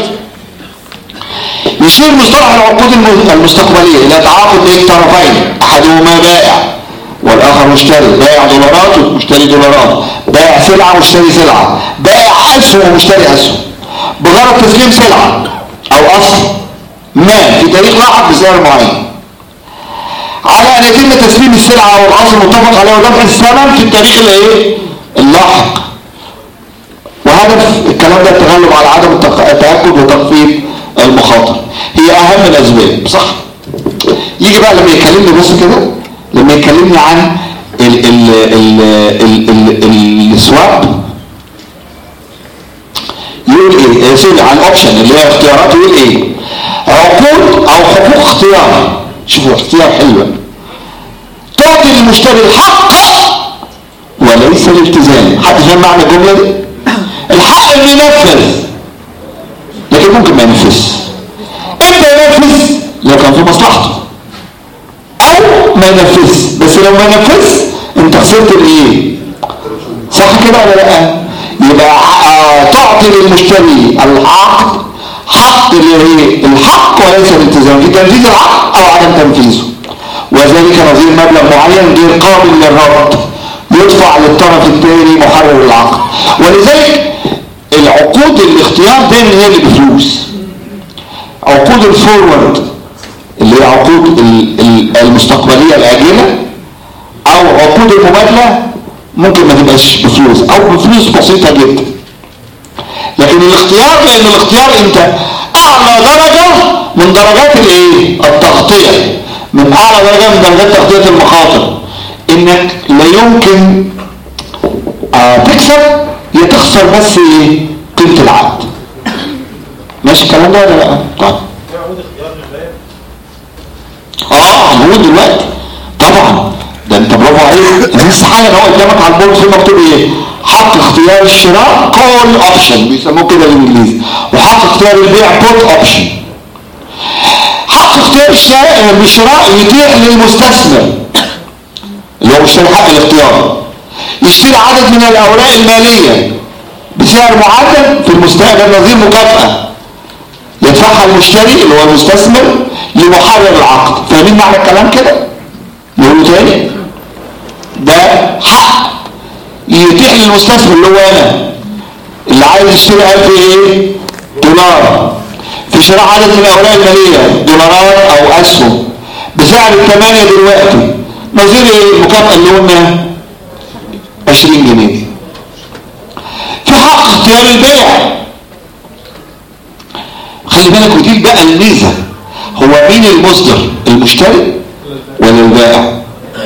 يصير مصطلح العقود المستقبلية الى تعاقد بين طرفين احدهما بائع والاخر مشتري، بائع دولارات ومشتري دولارات، بائع سلعة ومشتري سلعة، بائع اسهم ومشتري اسهم بغرض تسليم سلعة او اصل ما في تاريخ لاحق بسعر معين، على ان يتم تسليم السلعة او الاصل متفق عليه ودفع الثمن في التاريخ الايه اللاحق. وهدف الكلام ده التغلب على عدم التأكد وتخفيف المخاطر. هي اهم الاسباب صح. يجي بقى لما يكلمني بس كده، لما يكلمني عن ال ال ال ال ال السواب يقول ايه؟ يسأل عن اوبشن اللي هي اختيارات، يقول ايه؟ عقود او حقوق اختيار. شوفوا اختيار حلوة، تعطي للمشتري الحق وليس الالتزام. حد فاهم معنى الجملة دي؟ الحق انه ينفذ لكن ممكن ما ينفذش. امتى ينفذ؟ لو كان في مصلحته، او ما ينفذش. بس لو ما ينفذش انت خسرت الايه؟ صح كده ولا لا؟ يبقى تعطي للمشتري العقد حق الايه؟ الحق وليس الالتزام في تنفيذ العقد او عدم تنفيذه. وذلك نظير مبلغ معين غير قابل للرد يدفع للطرف الثاني محرر العقد. ولذلك العقود الاختيار دايما هي اللي بفلوس. عقود الفورورد اللي هي عقود المستقبلية الآجلة او عقود المبادلة ممكن ما تبقاش بفلوس او بفلوس بسيطة جدا. لكن الاختيار، لان الاختيار انت اعلى درجة من درجات الايه التغطية، من اعلى درجة من درجات تغطية المخاطر، انك لا يمكن آه تكسب يا تخسر بس ايه قيمة العقد. ماشي الكلام ده ولا لا؟ طيب اه موجود دلوقتي طبعا. ده انت برافو عليك، لسه حاجه اهو قدامك على البورد في مكتوب ايه؟ حق اختيار الشراء كول اوبشن بيسموه كده بالانجليزي، وحق اختيار البيع بوت اوبشن. حق اختيار الشراء يتيح للمستثمر اللي هو مشتري حق الاختيار يشتري عدد من الاوراق الماليه بسعر معين في المستقبل نظير مكافاه يدفعها المشتري اللي هو المستثمر لمحرر العقد. فاهمين معنى الكلام كده؟ نقوله تاني. ده حق يتيح للمستثمر اللي هو انا اللي عايز يشتري ألف ايه دولار في شراء عدد من الاوراق الماليه دولارات او اسهم بسعر الثمانية دلوقتي نظير ايه المكافاه اللي قلنا عشرين جنيه. في حق اختيار البيع. خلي بالك ودي بقى الميزه، هو مين المصدر؟ المشتري ولا البائع؟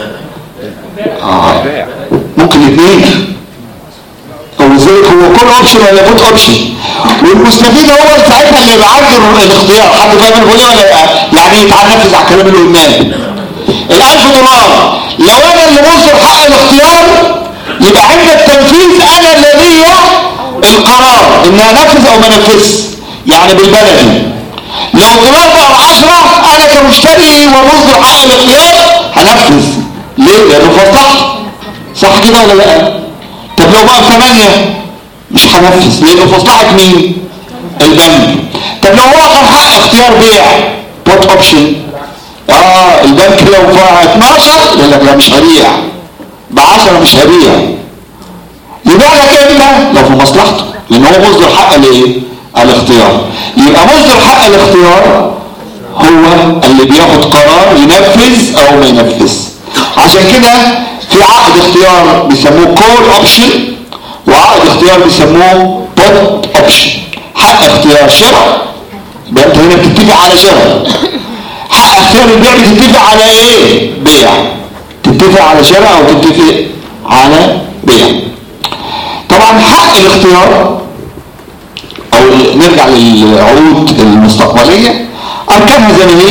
اه ممكن الاثنين. او ازاي هو كل اوبشن ولا بوت اوبشن؟ والمستفيد هو ساعتها اللي بيعدل الاختيار. حد فاهم الفولي ولا يعني يتعنفذ على الكلام اللي قلناه؟ الألف دولار لو انا اللي مصدر حق الاختيار يبقى عند التنفيذ انا اللي ليا القرار ان انفذ او ما انفذش. يعني بالبلدي لو الدولار بقى بعشرة انا كمشتري ومصدر حق الاختيار هنفذ. ليه؟ لانه في مصلحتي. صح كده ولا لا؟ طب لو بقى بثمانية مش هنفذ لانه في مصلحة مين؟ البنك. طب لو هو كان حق اختيار بيع بوت اوبشن، اه البنك لو فيها اتناشر يقول لك لا مش هبيع، ب عشرة مش هبيع. يبيع لك امتى؟ لو في مصلحته، لان هو مصدر حق الايه؟ الاختيار. يبقى مصدر حق الاختيار هو اللي بياخد قرار ينفذ او ما ينفذ. عشان كده في عقد اختيار بيسموه كول اوبشن وعقد اختيار بيسموه بوت اوبشن. حق اختيار شراء يبقى انت هنا بتتفق على شراء. حق اختيار البيع بتتفق على ايه؟ بيع. تتفق على شراء او تتفق على بيع. طبعا حق الاختيار او نرجع للعقود المستقبلية اركانها زي ما هي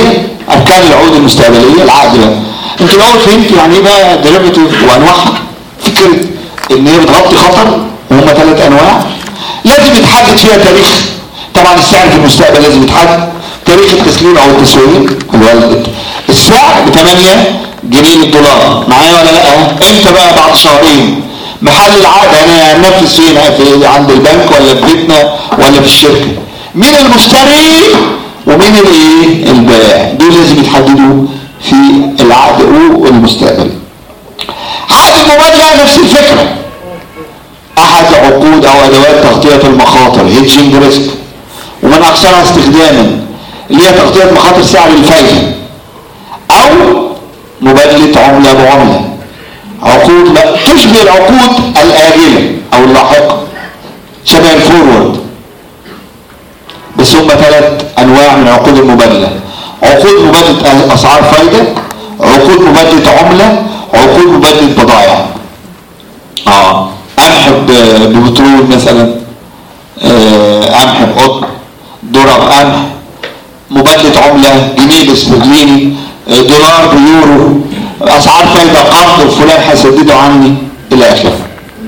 اركان العقود المستقبليه العقد ده. انتوا الاول فهمتوا يعني ايه بقى ديريفيتيف وانواعها؟ فكره ان هي بتغطي خطر وهم ثلاث انواع لازم يتحدد فيها تاريخ. طبعا السعر في المستقبل لازم يتحدد تاريخ التسليم او التسويق اللي هو السعر ب ثمانية جنيه للدولار. معايا ولا لا؟ امتى بقى؟ بعد شهرين. محل العقد انا هنفذ فين؟ في عند البنك ولا في بيتنا ولا في الشركه؟ مين المشتري ومين الايه؟ البائع. دول لازم يتحددوا في العقد المستقبلي. عقد المبادله نفس الفكره، احد عقود او ادوات تغطيه المخاطر هيدجنج ريسك، ومن اكثرها استخداما اللي هي تغطيه مخاطر سعر الفايده او مبادله عمله بعمله. عقود لا تشبه العقود الاجله او اللاحقه، شبه الفورورد، بس هم ثلاث انواع من عقود المبادله: عقود مبادله اسعار فايده، عقود مبادله عمله، عقود مبادله بضائع. اه قمح ببترول مثلا، قمح بقطن، ذره بقمح، مبادله عمله جنيه باسترليني، دولار بيورو، اسعار فايده قرض فلان هيسدده عني الى اخره.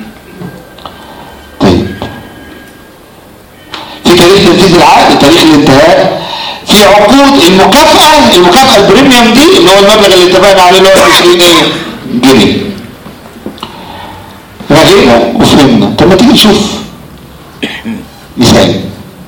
طيب في تاريخ تنفيذ العقد، تاريخ الانتهاء. في عقود المكافاه، المكافاه البريميوم دي اللي هو المبلغ اللي اتفقنا عليه اللي هو عشرين جنيه. رغينا وفهمنا. طب ما تيجي نشوف مثال.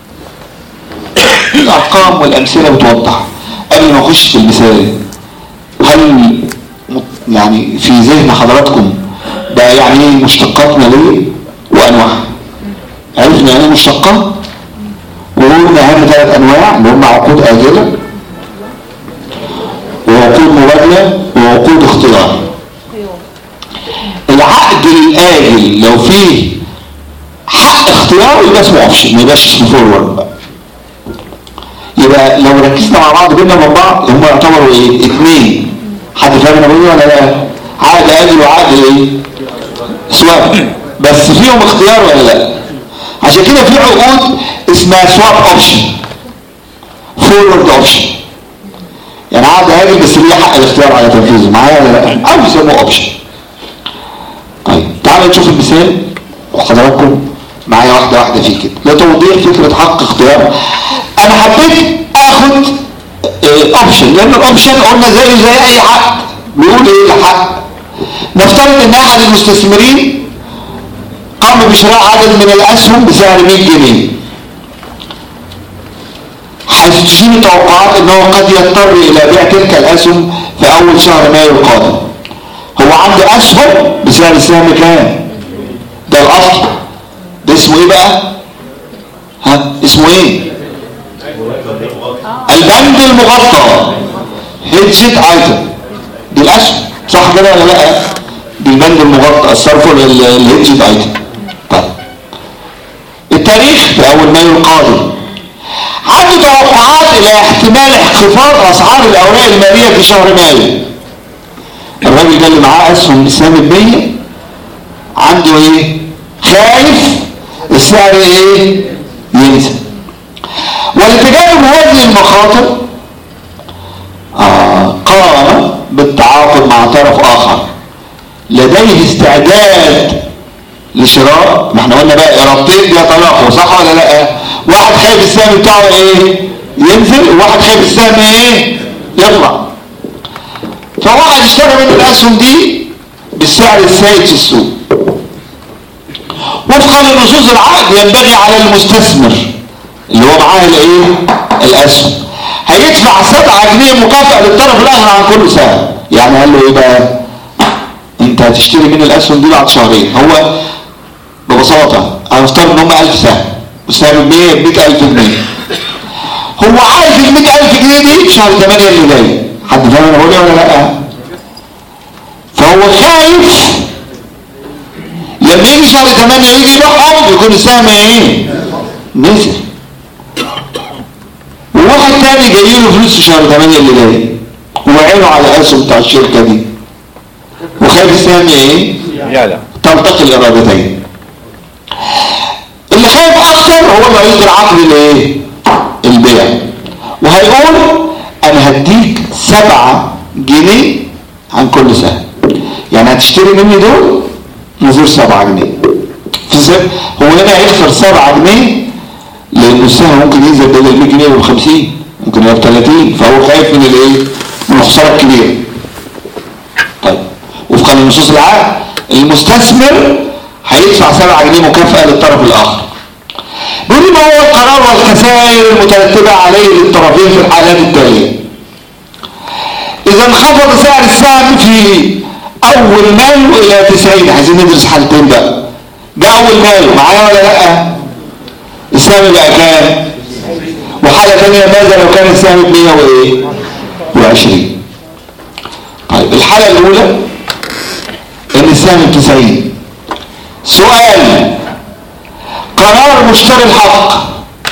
الارقام والامثله بتوضح. قبل ما اخش في المثال، هل يعني في ذهن حضراتكم ده يعني ايه مشتقاتنا ليه وانواعها؟ عرفنا يعني ايه مشتقات، وقلنا اهم ثلاث انواع اللي هم عقود اجله وعقود مبادله وعقود اختيار. العقد الاجل لو فيه حق اختيار يبقى اسمه اوبشن، ما يبقاش اسمه فورورد بقى. يبقى لو ركزنا مع بعض بيننا وبين بعض هم يعتبروا ايه؟ اثنين. حد فاهم انا بقول ولا لا؟ عقد اجل وعقد ايه؟ سواب، بس فيهم اختيار ولا لا؟ عشان كده في عقود اسمها سواب اوبشن، فورورد اوبشن، يعني عقد اجل بس ليه حق الاختيار على تنفيذه. معايا ولا لا؟ او يسموه اوبشن. طيب تعالوا نشوف المثال وحضراتكم معايا واحده واحده فيه كده لتوضيح فكره حق اختيار. انا حبيت اخد اوبشن لان الاوبشن قلنا زيه زي اي عقد بيقول ايه الحق. نفترض ان احد المستثمرين قام بشراء عدد من الاسهم بسعر مية جنيه، حيث تشير توقعات انه قد يضطر الى بيع تلك الاسهم في اول شهر مايو القادم. هو عنده اسهم بسعر السهم كام؟ ده الاصل. ده اسمه ايه بقى؟ ها اسمه ايه؟ البند المغطى، هيدجد ايتم. دي الاسهم صح كده ولا لا؟ دي البند المغطى، الصرف الهيدجد ايتم. طيب التاريخ في اول مايو القادم. عنده توقعات الى احتمال انخفاض اسعار الاوراق الماليه في شهر مايو. الراجل ده اللي معاه اسهم بسهم المية عنده ايه؟ خايف السعر ايه؟ ينزل. ولتجنب هذه المخاطر آه قام بالتعاقد مع طرف اخر لديه استعداد لشراء. ما احنا قلنا بقى ارادتين بيتلاقوا صح ولا لا؟ واحد خايف السهم بتاعه ايه؟ ينزل، وواحد خايف السهم ايه؟ يطلع. فواحد اشترى من الاسهم دي بالسعر السائد في السوق. وفقا لنصوص العقد ينبغي على المستثمر اللي هو معاه الايه؟ الاسهم هيدفع سبعة جنيه مكافأة للطرف الاخر عن كل سهم. يعني قال له ايه بقى؟ انت هتشتري من الاسهم دي بعد شهرين. هو ببساطة هنفترض ان هم ألف سهم والسهم ب مية ألف جنيه. هو عارف ال مية ألف جنيه دي في شهر ثمانية اللي جاي. حد فاهم انا بقول ايه ولا لا؟ فهو خايف لما يجي شهر ثمانية يجي يبيعهم يكون السهم ايه؟ نزل. وواحد تاني جاي له فلوس في شهر ثمانية اللي جاي وعينه على الاسهم بتاع الشركه دي وخايف السهم ايه؟ يعلى. تلتقي الارادتين. اللي خايف اكتر هو اللي هيصدر عقد الايه؟ البيع، وهيقول انا هديك سبعة جنيه عن كل سهم. يعني هتشتري مني دول نزور سبعة جنيه. هو هنا هيخسر سبعة جنيه لان السهم ممكن ينزل بدل مية جنيه ب خمسين، ممكن يبقى ب ثلاثين، فهو خايف من الايه؟ من الخساره الكبيره. طيب وفقا لنصوص العقد المستثمر هيدفع سبعة جنيه مكافاه للطرف الاخر. بيقول ما هو القرار والخسائر المترتبه عليه للطرفين في الحالات التاليه. اذا انخفض سعر السهم في اول ماله الى تسعين، عايزين ندرس حالتين بقى. جاء اول ماله معايا ولا لا؟ السهم بقى كام؟ وحاله ثانيه ماذا لو كان السهم ب مية وايه؟ وعشرين. طيب الحاله الاولى ان السهم ب تسعين. سؤال: قرار مشتري الحق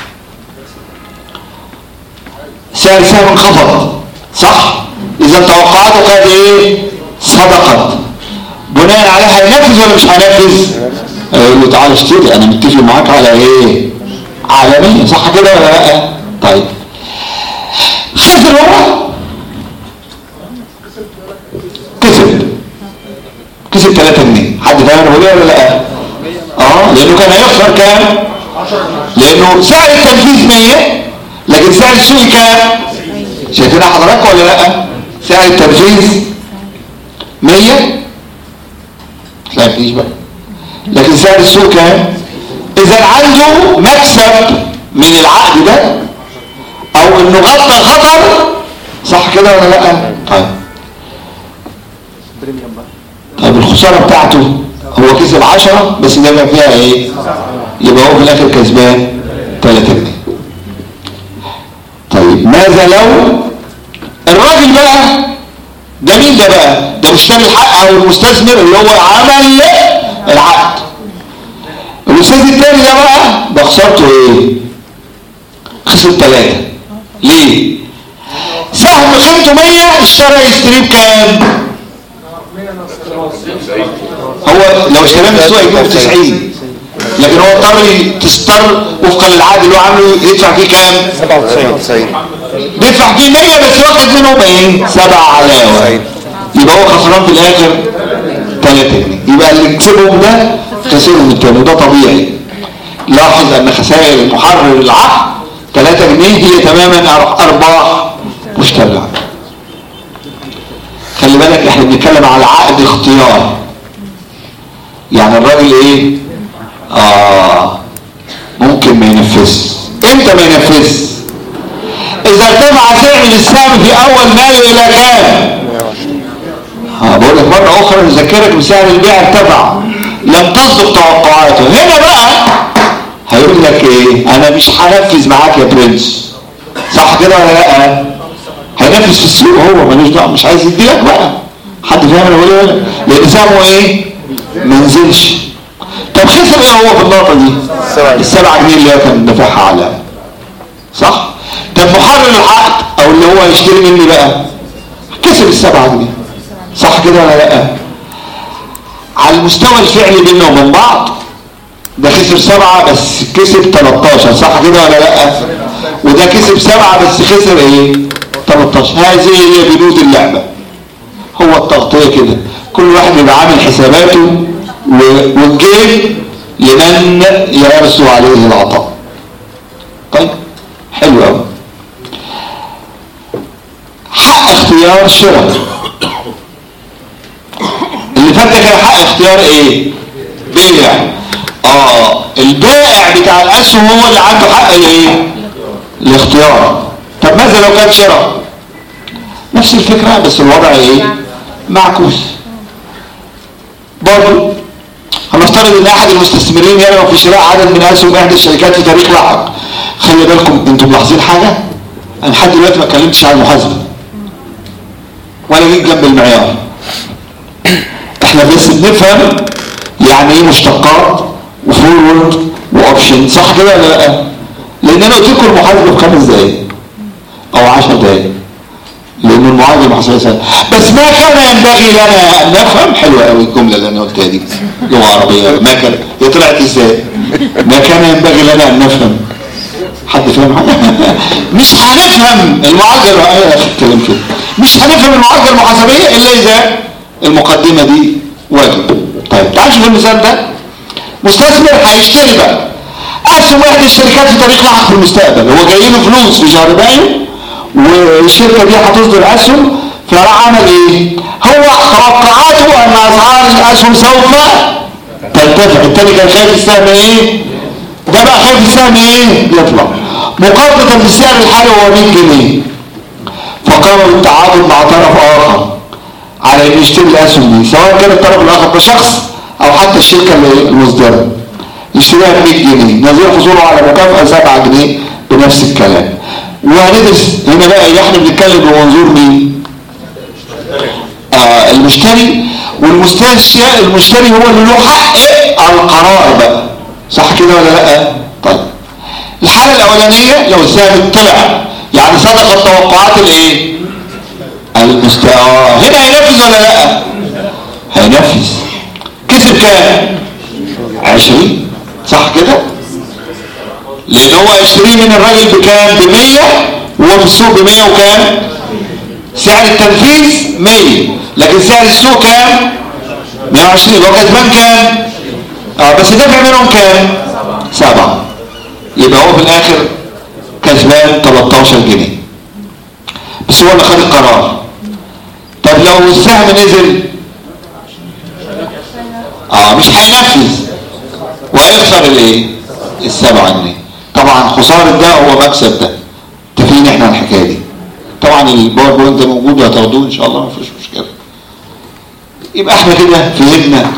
سعر السهم انخفض صح؟ اذا توقعاته كانت ايه؟ صدقت. بناء عليها هينفذ ولا مش هينفذ؟ يقول له تعالى اشتري، انا متفق معاك على ايه؟ على مية، صح كده ولا لا؟ طيب خسر هو؟ كسب كسب ثلاثة جنيه. حد فاهم انا بقول ايه ولا لا؟ اه لانه كان هيخسر كام؟ لانه سعر التنفيذ مية لكن سعر السوق كام؟ شايفينها حضراتكم ولا لا؟ سعر التنفيذ مية لا فيش بقى، لكن سعر السوق كام؟ اذا عنده مكسب من العقد ده او انه غطى خطر، صح كده ولا لا؟ طيب طيب الخساره بتاعته هو كسب عشرة بس ده بقى فيها ايه؟ يبقى هو في الاخر كسبان ثلاثة جنيه. طيب ماذا لو الراجل بقى ده مين ده بقى؟ ده مشتري الحق او المستثمر اللي هو عمل العقد. الاستاذ التاني ده بقى ده خسرته ايه؟ خسر ثلاثة. ليه؟ سهم قيمته مية اشترى يشتريه بكام؟ هو لو اشتراه من السوق يجيبه ب تسعين، لكن هو اضطر تستر وفقا للعقد اللي هو عامله يدفع فيه كام؟ سبعة وتسعين. بيدفع فيه مية بس واخد منهم ايه؟ سبعة علاوة. يبقى هو خسران في الاخر ثلاثة جنيه. يبقى اللي كسبهم ده خسرهم التاني، وده طبيعي. لاحظ ان خسائر المحرر العقد ثلاثة جنيه هي تماما ارباح مشتركة. خلي بالك احنا بنتكلم على عقد اختيار. يعني الراجل ايه؟ اه ممكن ما ينفذش. امتى ما ينفذش؟ اذا ارتفع سعر السهم في اول ماله الى كام؟ اه بقول لك مره اخرى نذكرك بسعر البيع ارتفع لم تصدق توقعاته. هنا بقى هيقول لك ايه؟ انا مش هنفذ معاك يا برنس، صح كده ولا لا؟ هينفذ في السوق، هو ملوش دعوه، مش عايز يديلك بقى. حد فاهم انا بقول ايه؟ لان سهمه ايه؟ ما نزلش. طب خسر ايه هو في النقطه دي؟ السبعة جنيه اللي هو كان دافعها على، صح؟ طب محرر العقد او اللي هو هيشتري مني بقى كسب السبعة جنيه، صح كده ولا لا؟ على المستوى الفعلي بيننا وبين بعض ده خسر سبعة بس كسب تلتاشر، صح كده ولا لا؟ وده كسب سبعة بس خسر ايه؟ تلتاشر. هذه هي بنود اللعبة. هو التغطية كده، كل واحد بيبقى عامل حساباته والجيب لمن يرسو عليه العطاء. طيب حلو قوي. حق اختيار شراء اللي فات كان حق اختيار ايه؟ بيع. اه البائع بتاع الاسهم هو اللي عنده حق الايه؟ الاختيار. طب ماذا لو كان شراء؟ نفس الفكرة بس الوضع ايه؟ معكوس. برضو هنفترض ان احد المستثمرين يرغب في شراء عدد من اسهم احدى الشركات في تاريخ لاحق. خلي بالكم انتم ملاحظين حاجة؟ انا لحد دلوقتي ما اتكلمتش عن المحاسبة ولا جيت جنب المعيار. احنا بس بنفهم يعني ايه مشتقات وفورورد واوبشن، صح كده ولا لا؟ لان انا قلت لكم المحاسبة في خمس دقايق او عشر دقايق لان المعادله المحاسبيه سهله. بس ما كان ينبغي لنا ان نفهم. حلوه قوي الجمله اللي انا قلتها دي، لغه عربيه. ما كان هي طلعت ازاي؟ ما كان ينبغي لنا ان نفهم حد فاهم حاجه؟ مش هنفهم المعالجه يا اخي الكلام كده، مش هنفهم المعالجه المحاسبيه الا اذا المقدمه دي واجب. طيب تعالوا نشوف المثال ده. مستثمر هيشتري بقى اسهم احدى الشركات في طريق لاحق في المستقبل، هو جاي له فلوس في شهر مايو والشركه دي هتصدر اسهم، فراح عمل ايه؟ هو توقعاته ان اسعار الاسهم سوف ترتفع، التاني كان خايف السهم ايه؟ ده بقى خايف السهم ايه؟ يطلع. مقارنة بالسعر الحالي هو مية جنيه، فقاموا بالتعاقد مع طرف اخر على ان يشتري الاسهم دي، سواء كان الطرف الاخر ده شخص او حتى الشركه المصدره، يشتريها ب مية جنيه، نظير حصوله على مكافاه سبعة جنيه بنفس الكلام. وهندرس هنا بقى احنا بنتكلم بمنظور مين؟ آه المشتري، والمستشفى المشتري هو اللي له حق القرار بقى، صح كده ولا لا؟ طيب الحاله الاولانيه لو السهم طلع يعني صدقت توقعات الايه؟ المستشفى، هنا هينفذ ولا لا؟ هينفذ. كسب كام؟ عشرين، صح كده؟ لان هو هيشتريه من الراجل بكام؟ ب مية، وهو في السوق ب مية وكام؟ سعر التنفيذ مية، لكن سعر السوق كام؟ مية وعشرين، يبقى كسبان كام؟ اه بس دافع منهم كام؟ سبعة، يبقى هو في الاخر كسبان تلتاشر جنيه، بس هو اللي خد القرار. طب لو السهم نزل اه مش هينفذ وهيخسر الايه؟ السبعة جنيه. طبعا خسارة ده هو مكسب ده، تفين احنا الحكايه دي. طبعا الباوربوينت ده موجود وهتاخدوه ان شاء الله، ما فيش مشكله. يبقى احنا كده فهمنا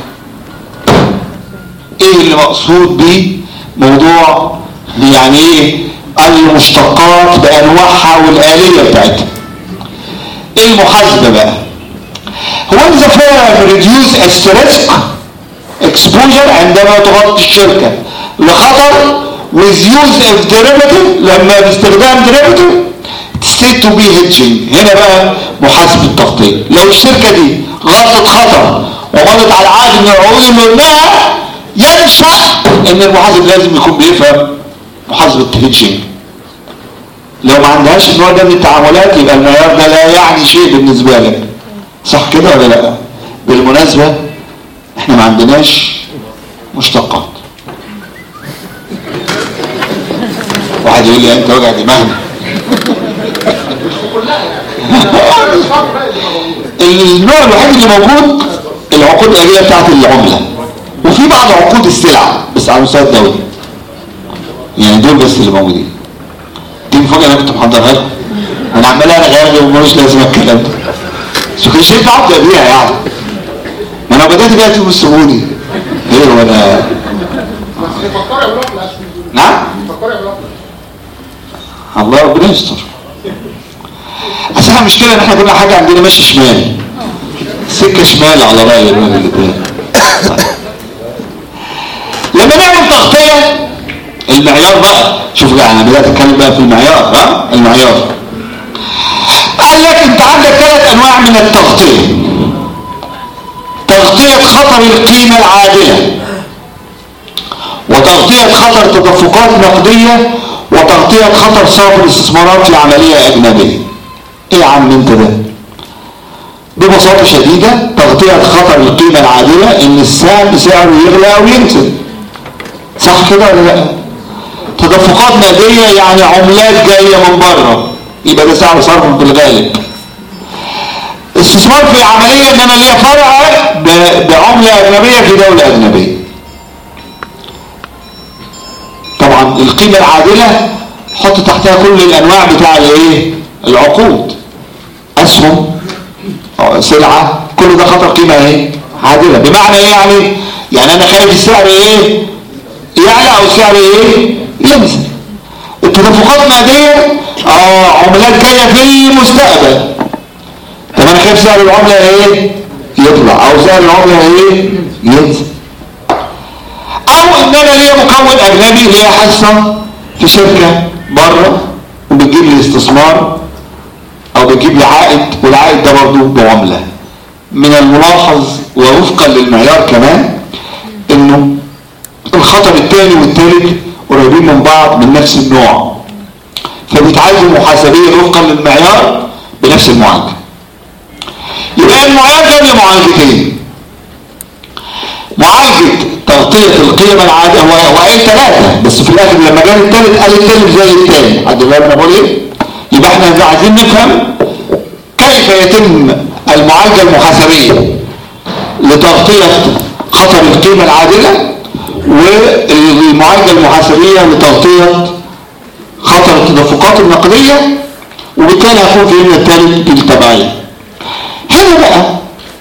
ايه اللي مقصود بيه موضوع يعني ايه المشتقات بانواعها والآلية بتاعتها. ايه المحاسبه بقى؟ هو the firm reduce its risk exposure عندما تغطي الشركه لخطر with use of derivative، لما باستخدام derivative state to be hedging. هنا بقى محاسبه التغطيه. لو الشركه دي غطت خطر ومضت على عقد من العقود اللي قلناها، ينشأ ان المحاسب لازم يكون بيفهم محاسبه hedging. لو ما عندهاش النوع ده من التعاملات يبقى المعيار ده لا يعني شيء بالنسبه لك، صح كده ولا لا؟ بالمناسبه احنا ما عندناش مشتقات. واحد يقول لي انت وجع دماغنا. النوع الوحيد اللي موجود العقود الآلية بتاعت العملة، وفي بعض عقود السلع بس على المستوى الدولي، يعني دول بس اللي موجودين. دي مفاجأة انا كنت محضرها لكم، انا عمالها انا غير ومالوش لازم الكلام ده، بس كنت شايف عبد ابيع يعني، ما انا بدأت بقى تقول سيبوني ايه وانا نعم الله ربنا يستر. اصل احنا المشكله ان احنا كل حاجه عندنا ماشي شمال، سكه شمال على راي الراجل اللي قدام. لما نعمل تغطيه المعيار بقى، شوف بقى انا بدات اتكلم بقى في المعيار. ها المعيار قال لك انت عندك ثلاث انواع من التغطيه: تغطيه خطر القيمه العادله، وتغطيه خطر تدفقات نقديه، وتغطيه خطر صافي الاستثمارات في عمليه اجنبيه. ايه يا عم انت ده؟ ببساطه شديده تغطيه خطر القيمه العادله ان السهم سعره يغلى او ينزل، صح كده ولا لا؟ تدفقات نقديه يعني عملات جايه من بره، يبقى ده سعر صرف بالغالب. استثمار في عمليه ان انا ليا فرع بعمله اجنبيه في دوله اجنبيه. طبعا القيمه العادله حط تحتها كل الانواع بتاع الايه؟ العقود، اسهم، سلعه، كل ده خطر قيمه ايه؟ عادله. بمعنى ايه يعني؟ يعني انا خايف السعر ايه؟ يعلى او السعر ايه؟ ينزل. التدفقات نقديه اه عملات جايه في المستقبل، طب انا خايف سعر العمله ايه؟ يطلع او سعر العمله ايه؟ ينزل. او ان انا ليا مكون اجنبي ليا حصه في شركه بره وبتجيب لي استثمار او بتجيب لي عائد، والعائد ده برضه بعمله. من الملاحظ ووفقا للمعيار كمان انه الخطر الثاني والثالث قريبين من بعض من نفس النوع، اللي بيتعالجوا محاسبيا وفقا للمعيار بنفس المعالجه. يبقى المعيار جاب لي معالجتين: معالجه تغطيه القيمه العادله، هو هو قال ثلاثه بس في الاخر لما جاب الثالث قال الثالث زي الثاني. حد فاهم انا بقول ايه؟ يبقى احنا عايزين نفهم كيف يتم المعالجه المحاسبيه لتغطيه خطر القيمه العادله، والمعالجه المحاسبيه لتغطيه خطر التدفقات النقديه، وبالتالي هيكون في هنا الثالث بالتبعيه. هنا بقى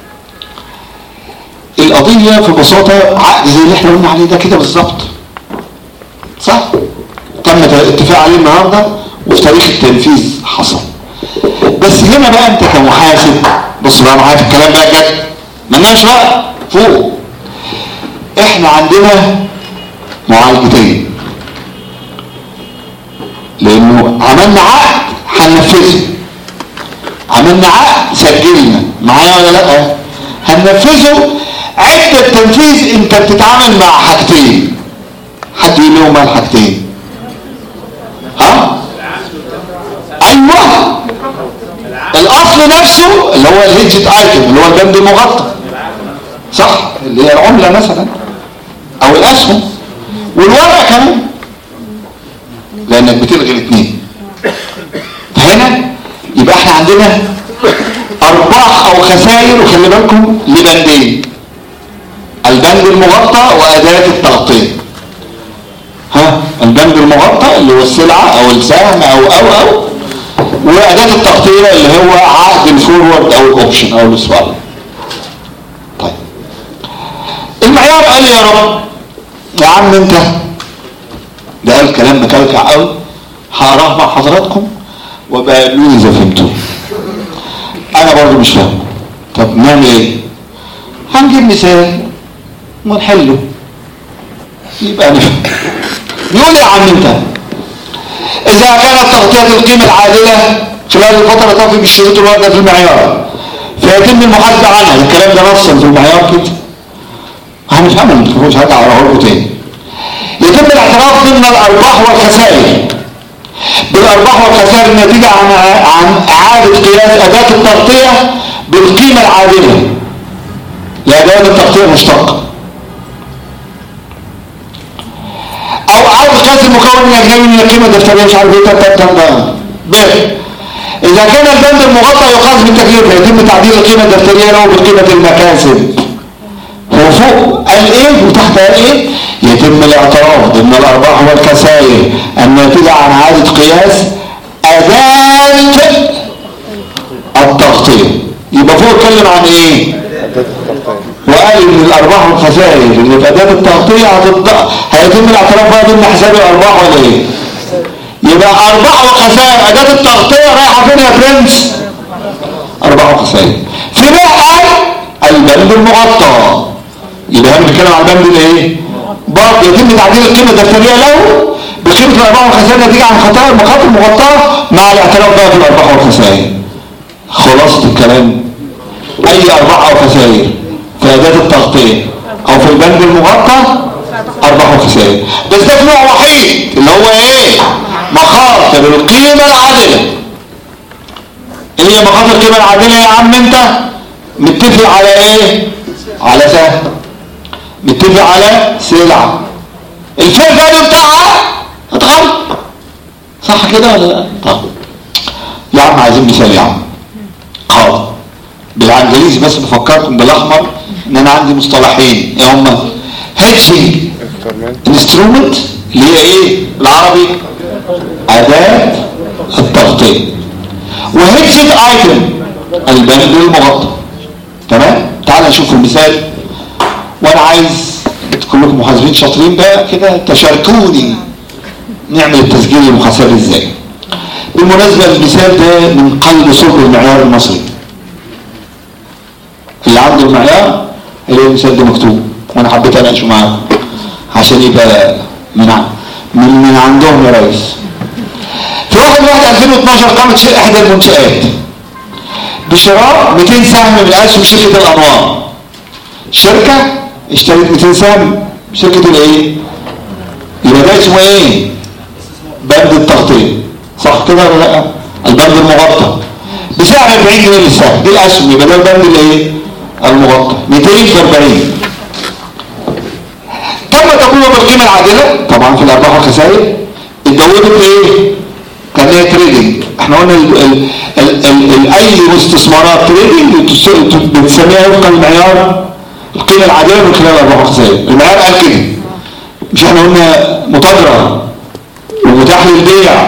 القضيه في بساطه عقد زي اللي احنا قلنا عليه ده كده بالظبط، صح؟ تم الاتفاق عليه النهارده وفي تاريخ التنفيذ حصل. بس هنا بقى انت كمحاسب بص بقى معايا في الكلام بقى جد، مالناش بقى فوق. احنا عندنا معالجتين، لانه عملنا عقد هننفذه، عملنا عقد سجلنا معايا ولا لا؟ هننفذه. عند التنفيذ انت بتتعامل مع حاجتين، حد يقول لهم الحاجتين؟ ها؟ ايوه، الاصل نفسه اللي هو الهيدجت ايتم اللي هو البند المغطى، صح؟ اللي هي العمله مثلا او الاسهم، والورق كمان لانك بتلغي الاثنين. فهنا يبقى احنا عندنا ارباح او خسائر، وخلي بالكم لبندين: البند المغطى واداه التغطيه. ها، البند المغطى اللي هو السلعه او السهم او او او واداه التغطيه اللي هو عقد الفورورد او الاوبشن او السواب. طيب المعيار قال لي يا رب يا عم انت ده قال كلام مكلكع قوي، هقراه مع حضراتكم وبقى قولوا لي اذا فهمتوه. انا برضو مش فاهم. طب نعمل ايه؟ هنجيب مثال ونحله يبقى نفهم. يقول يا عم انت اذا كانت تغطيه القيمه العادله خلال الفتره تفي بالشروط الوارده في المعيار فيتم المحاسبه عنها. الكلام ده نصا في المعيار كده هنفهمه، ما تفهموش حاجه على عرضه تاني. يتم الاعتراف ضمن الارباح والخسائر بالارباح والخسائر الناتجه عن عن اعاده قياس اداه التغطيه بالقيمه العادله لاداه التغطيه المشتقه، او اعاده قياس المكون من اجنبي من القيمه الدفتريه مش عارف ايه تتم ده. ب اذا كان البند المغطى يقاس بالتكلفه يتم تعديل القيمه الدفتريه له بقيمه المكاسب. هو فوق قال ايه وتحت قال ايه؟ يتم الاعتراف ضمن الارباح والخسائر الناتجه عن اعاده قياس اداه التغطيه. يبقى فوق اتكلم عن ايه؟ وقال ان الارباح والخسائر اللي في اداه التغطيه هتطبق هيتم الاعتراف بقى ضمن حساب الارباح ولا ايه؟ يبقى ارباح وخسائر اداه التغطيه رايحه فين يا برنس؟ ارباح وخسائر. في بقى البند المغطى يبقى احنا بنتكلم عن البند الايه؟ برضه يتم تعديل القيمه الدفتريه له بقيمه الارباح والخسائر نتيجه عن خطائر المخاطر المغطاه مع الاعتراف بقى في الارباح والخسائر. خلاصه الكلام اي ارباح او خسائر في اداه التغطيه او في البند المغطى ارباح وخسائر، بس ده في نوع وحيد اللي هو ايه؟ مخاطر القيمه العادله. ايه هي مخاطر القيمه العادله يا عم انت؟ متفق على ايه؟ على سهم، متفق على سلعه، الفير فاليو بتاعها هتغلط، صح كده ولا لا؟ طب يا عم عايزين مثال يا عم. حاضر بالانجليزي بس بفكركم بالاحمر ان انا عندي مصطلحين ايه هما؟ هيدجنج انسترومنت اللي هي ايه العربي؟ اداه التغطيه، وهيدجنج ايتم البند المغطى. تمام؟ تعال نشوف المثال، وانا عايز كلكم محاسبين شاطرين بقى كده تشاركوني نعمل التسجيل المحاسبي ازاي. بالمناسبه المثال ده من قلب صلب المعيار المصري. اللي عنده المعيار اللي المثال ده مكتوب وانا حبيت اناقشه معاكم عشان يبقى من من من عندهم يا ريس. في واحد واحد ألفين واثناشر قامت احدى المنشآت بشراء مئتين سهم من اسهم شركه الانوار. شركه اشترت مئتين سهم شركه الايه؟ يبقى ده اسمه ايه؟ بند التغطيه، صح كده ولا لا؟ البند المغطى بسعر أربعين جنيه للسهم، دي الاسهم، يبقى ده البند الايه؟ المغطى مئتين في أربعين. تم تقويمه بالقيمه العادله طبعا في الارباح والخسائر. اتجوزت ايه؟ كان هي تريدنج. احنا قلنا ال ال ال ال ال اي استثمارات تريدنج بتسميها وفقا للمعيار القيمه العادله من خلال الارباح والخسائر. المعيار قال كده، مش احنا قلنا متاجره ومتاح للبيع.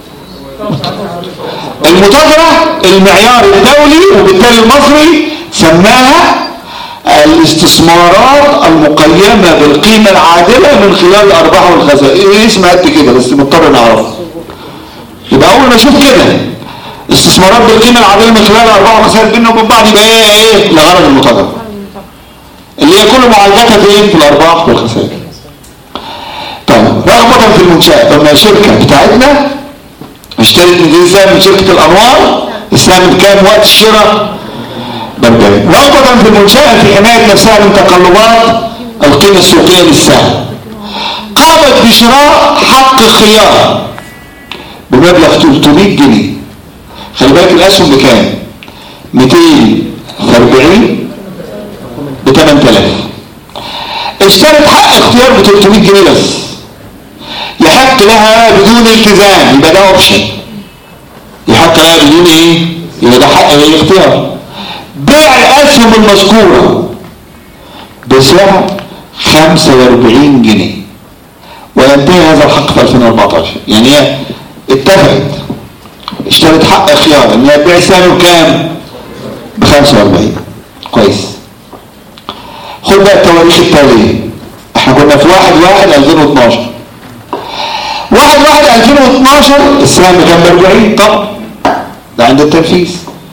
المتاجره المعيار الدولي وبالتالي المصري سماها الاستثمارات المقيمه بالقيمه العادله من خلال الارباح والخسائر. ايه اسمها قد كده بس مضطر نعرفها. يبقى اول ما اشوف كده استثمارات بالقيمه العادله من خلال الارباح والخسائر بينهم وبين بعض يبقى ايه ايه لغرض المتاجره اللي هي كل معالجاتها فين؟ في الارباح والخسائر. طيب رغبه في المنشاه، لما الشركه بتاعتنا اشترت مئتين سهم من شركه الانوار، السهم بكام وقت الشراء؟ بأربعين. رغبه في المنشاه في حمايه نفسها من تقلبات القيمه السوقيه للسهم، قامت بشراء حق خيار بمبلغ ثلاثمئة جنيه. خلي بالك الاسهم بكام؟ مئتين في أربعين ب ثمانية آلاف. اشترت حق اختيار ب ثلاثمئة جنيه بس، يحق لها بدون التزام، يبقى ده اوبشن. يحق لها بدون ايه؟ يبقى ده حق ايه؟ اختيار. بيع الاسهم المذكوره بسعر خمسة وأربعين جنيه وينتهي هذا الحق في ألفين وأربعتاشر. يعني هي اتفقت اشترت حق خيار ان هي تبيع سعره بكام؟ ب خمسة وأربعين. كويس. خد بقى التواريخ التاليه. احنا كنا في واحد واحد ألفين واثناشر. واحد واحد ألفين واثناشر السهم كان ب أربعين طبعا ده عند التنفيذ.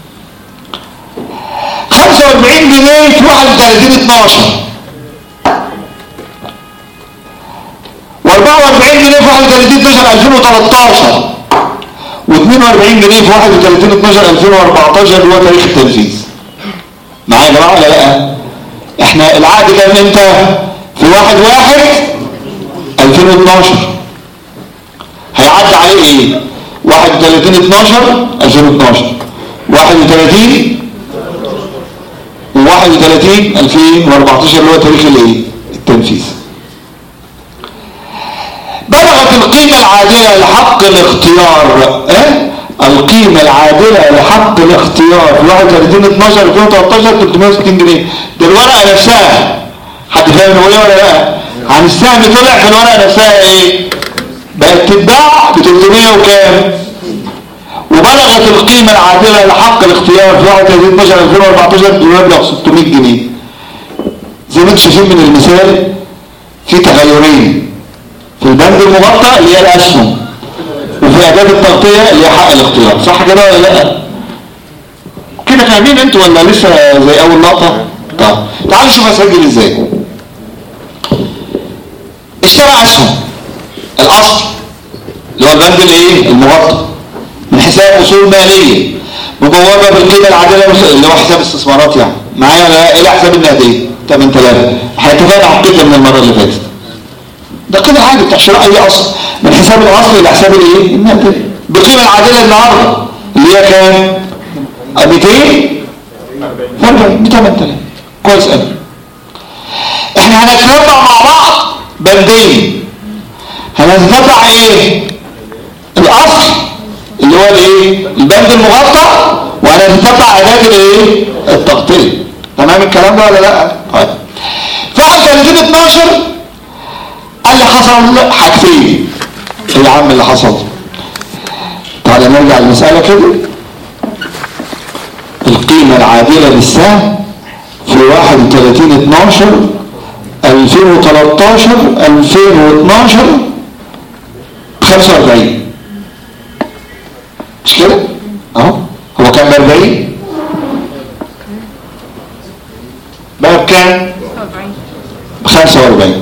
خمسة وأربعين جنيه في واحد وثلاثين اثناشر وأربعة وأربعين جنيه في واحد وثلاثين اثناشر ألفين وثلاثتاشر واثنين وأربعين جنيه في واحد وثلاثين اثناشر ألفين وأربعتاشر اللي هو تاريخ التنفيذ. معايا يا جماعه ولا لا؟ احنا العقد كان امتى؟ في واحد واحد ألفين واثناشر. هيعدي عليه ايه؟ واحد وثلاثين اثناشر ألفين واثناشر، واحد وثلاثين وواحد وثلاثين ألفين وأربعتاشر اللي هو تاريخ الايه؟ التنفيذ. بلغت القيمة العادلة لحق الاختيار اه؟ القيمة العادلة لحق الاختيار في واحد وثلاثين اثناشر ألفين وثلاثتاشر ثلاثمئة وستين جنيه. ده الورقة نفسها حد فاهم هو ايه ولا لا؟ عن السهم طلع في الورقة نفسها ايه؟ بقت تتباع ب ثلاثمئة وكام؟ وبلغت القيمة العادلة لحق الاختيار في واحد وثلاثين اثناشر ألفين وأربعتاشر بمبلغ ستمئة جنيه. زي ما انتم شايفين من المثال في تغيرين في البند المغطى اللي هي الاسهم وفي اداه التغطيه اللي هي حق الاختيار. صح كده ولا لا؟ كده فاهمين انتوا ولا لسه زي اول لقطه؟ طب تعالوا نشوف اسجل ازاي. اشترى اسهم الاصل اللي هو البند الايه؟ المغطى من حساب اصول ماليه مبوبه بالقيمه العادله اللي هو حساب استثمارات. يعني معايا ولا لا؟ الى حساب النقديه ثمانية آلاف. احنا اتفقنا على القيمه من المره اللي فاتت. ده كده عادي بتاع شراء اي اصل من حساب الاصل الى حساب الايه؟ النقديه بالقيمه العادله النهارده اللي هي كام؟ مئتين أربعين ب ثمانية آلاف. كويس قوي. احنا هنتتبع مع بعض بندين. هنتتبع ايه؟ الاصل اللي هو الايه؟ البند المغطى، وهنتتبع اداه الايه؟ التغطيه. تمام الكلام ده ولا لا؟ طيب في واحد وثلاثين اثناشر قال لي حصل حاجتين. ايه يا عم اللي حصل؟ تعالى نرجع للمساله كده. القيمه العادله للسهم في واحد وثلاثين اثناشر ألفين وثلاثتاشر ألفين واثناشر خمسة وأربعين. مش كده؟ اهو هو كان ب أربعين بقى بكام؟ ب خمسة وأربعين.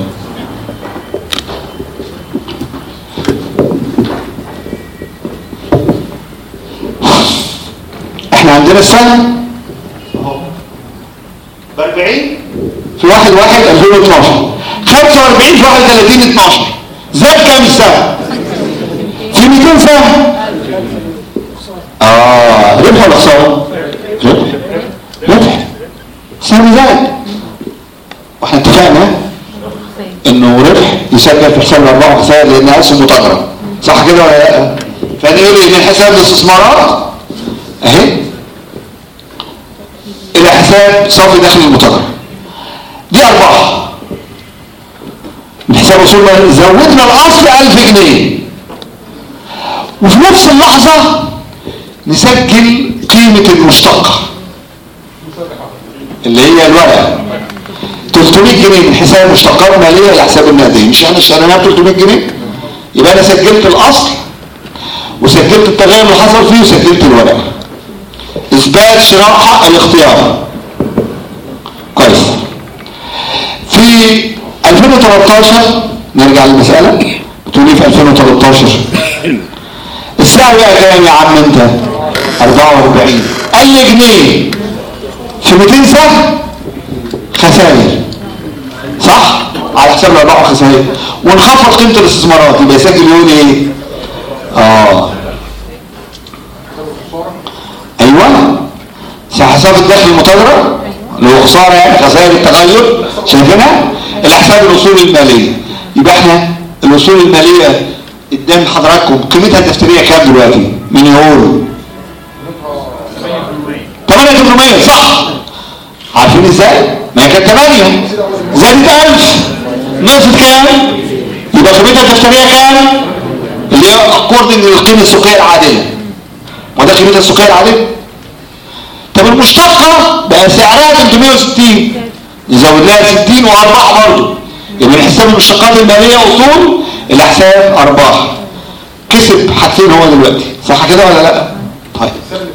احنا عندنا السهم اهو ب أربعين في واحد واحد ألفين واثناشر، خمسة وأربعين في واحد وثلاثين اثناشر. زاد كام السهم؟ في مئتين سهم ربح ولا خساره؟ ربح ربح سهم زاد، واحنا اتفقنا انه ربح يسجل في حساب الارباح والخسائر لان اسهم متاجره، صح كده ولا لا؟ فنقول ان حساب الاستثمارات اهي الى حساب صافي داخل المتاجره، دي ارباح من حساب اصول مالية. زودنا الاصل ألف جنيه، وفي نفس اللحظه نسجل قيمه المشتقه اللي هي الورقه ثلاثمية جنيه من حساب مشتقات ماليه لحساب النقديه. مش احنا اشتريناها ب ثلاثمية جنيه؟ يبقى انا سجلت الاصل وسجلت التغير اللي حصل فيه وسجلت الورقه. اثبات شراء حق الاختيار. كويس. في ألفين وتلتاشر نرجع للمساله، بتقول ايه في ألفين وتلتاشر؟ السعر بقى كام يا عم انت؟ أربعة وأربعين. اي جنيه في مئتين سهم خسائر، صح؟ على حساب الارباح والخسائر. ونخفض قيمه الاستثمارات، يبقى يسجل يقول ايه؟ اه ايوه صح، حساب الدخل المتاجره اللي هو خساره يعني خسائر التغير، شايفينها؟ الاحساب الاصول الماليه. يبقى احنا الاصول الماليه قدام حضراتكم قيمتها الدفتريه كام دلوقتي؟ مين يقول؟ ثمانية آلاف وثمانمية، صح؟ عارفين ازاي؟ ما هي كانت ثمانية زادت ألف، نقصت كام؟ يبقى قيمتها الدفتريه كام؟ اللي هي اكوردنج للقيمه السوقيه العادله. وده قيمتها السوقيه العادله. طب المشتقه بقى سعرها ثلاثمية وستين، نزود لها ستين وارباح برضه، يبقى حساب المشتقات الماليه اصول الى حساب ارباح. كسب حاجتين هو دلوقتي، صح كده ولا لا؟ طيب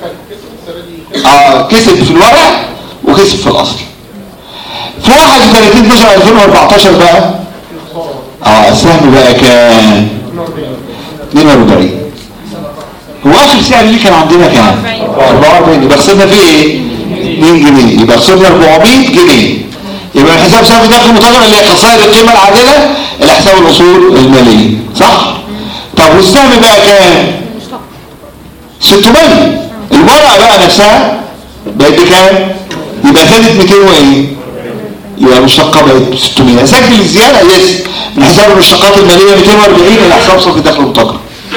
اه كسب في الورق وكسب في الاصل. في واحد وثلاثين اتناشر ألفين وأربعتاشر بقى اه السهم بقى كام؟ اتنين وأربعين. هو اخر سعر اللي كان عندنا كام؟ أربعة وأربعين. يبقى خسرنا فيه ايه؟ اتنين جنيه، يبقى خسرنا أربعمية جنيه. يبقى الحساب صافي داخل المتاجره اللي هي خسائر القيمه العادله الى حساب الاصول الماليه، صح؟ طب والسهم بقى كام؟ ستمية. الورقه بقى نفسها بقت بكام؟ يبقى زادت مئتين وايه؟ يبقى المشتقه بقت ستمية. اسجل الزياده يس من حساب المشتقات الماليه مئتين وأربعين الى حساب صافي داخل المتاجره.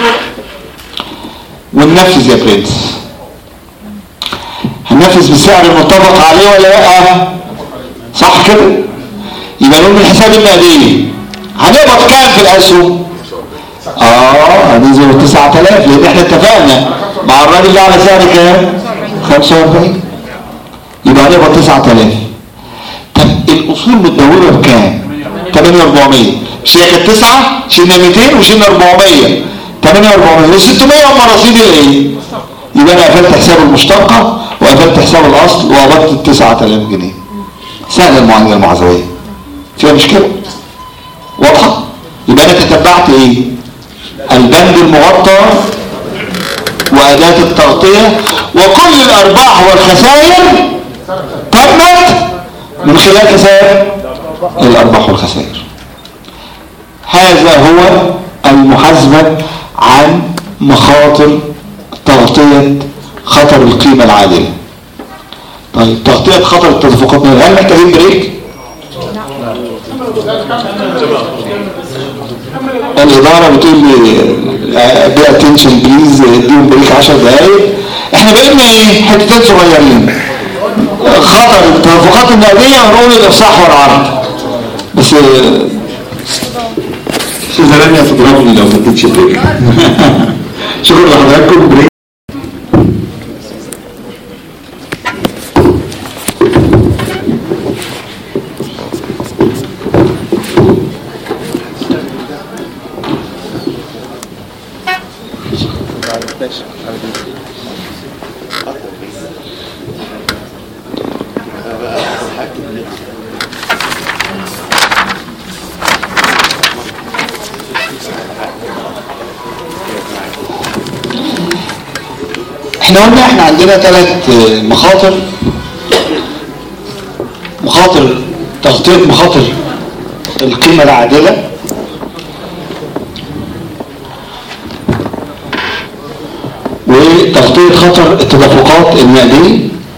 وننفذ يا برنس. هننفذ بالسعر المتفق عليه ولا لا؟ صح كده؟ يبقى نقول من حساب النقديه هنقبض كام في الاسهم؟ اه هننزل تسعة آلاف لان احنا اتفقنا مع الراجل اللي على سعر كام؟ خمسة وأربعين. يبقى هنقبض تسعة آلاف. طب الاصول متدوره بكام؟ ثمانية آلاف وأربعمية. مش هي كانت تسعة شلنا مئتين وشلنا أربعمية، ثمانية آلاف وأربعمية و600 هم رصيد الايه؟ يبقى انا قفلت حساب المشتقه وقفلت حساب الاصل وقبضت تسعة آلاف جنيه. سهله المعادله المحاسبيه، فيها مشكله؟ واضحه؟ يبقى انا تتبعت ايه؟ البند المغطى واداه التغطيه وكل الارباح والخسائر تمت من خلال حساب الارباح والخسائر. هذا هو المحاسبه عن مخاطر تغطيه خطر القيمه العادله. طيب تغطيه خطر التدفقات، هل محتاجين بريك؟ الاداره بتقول لي بي اتنشن بليز اديهم بريك عشر دقائق. احنا بقينا ايه؟ حتتين صغيرين. خطر التدفقات النقديه هنقول الافصاح والعرض بس. سوزرانيا تضربني لو ما اديتش بريك. شكرا لحضراتكم. بريك. احنا قلنا احنا عندنا ثلاث مخاطر. مخاطر تغطية مخاطر القيمة العادلة، لتغطية خطر التدفقات النقدية.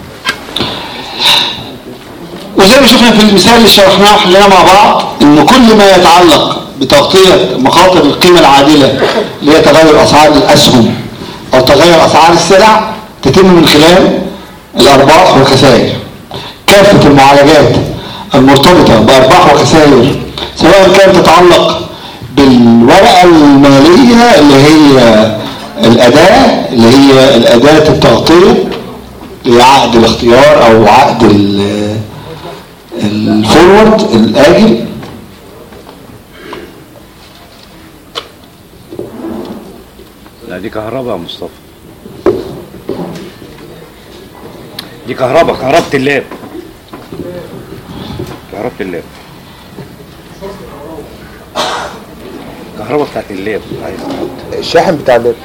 وزي ما شفنا في المثال اللي شرحناه وحليناه مع بعض ان كل ما يتعلق بتغطية مخاطر القيمة العادلة اللي هي تغير اسعار الاسهم او تغير اسعار السلع تتم من خلال الارباح والخسائر. كافة المعالجات المرتبطة بارباح وخسائر سواء كانت تتعلق بالورقة المالية اللي هي الأداة اللي هي الأداة التغطية اللي هي عقد الاختيار أو عقد الفورورد الآجل، لا دي كهرباء يا مصطفى، دي كهرباء كهرباء اللاب كهرباء اللاب كهرباء بتاعت اللاب عايز الشاحن بتاع اللاب.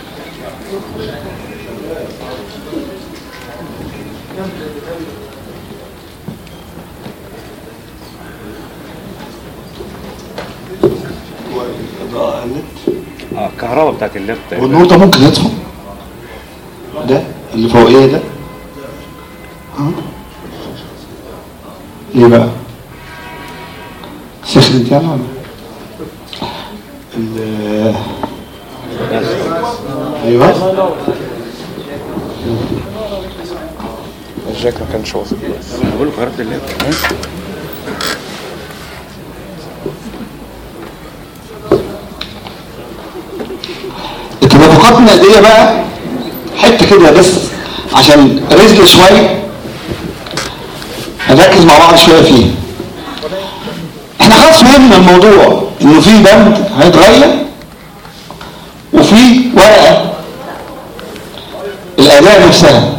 اه الكهرباء بتاعت اللاب. والنور ده ممكن يطفى، ده اللي فوقيه ده ها ليه بقى؟ سخنت يعني ولا ال ايوه الجاك ما كانش واصل. انا بقول له كهرباء اللاب. التدفقات النقديه بقى حته كده بس عشان رزق شويه هنركز مع بعض شويه فيه. احنا خلاص فهمنا الموضوع انه في بند هيتغير وفي ورقه الاداء نفسها.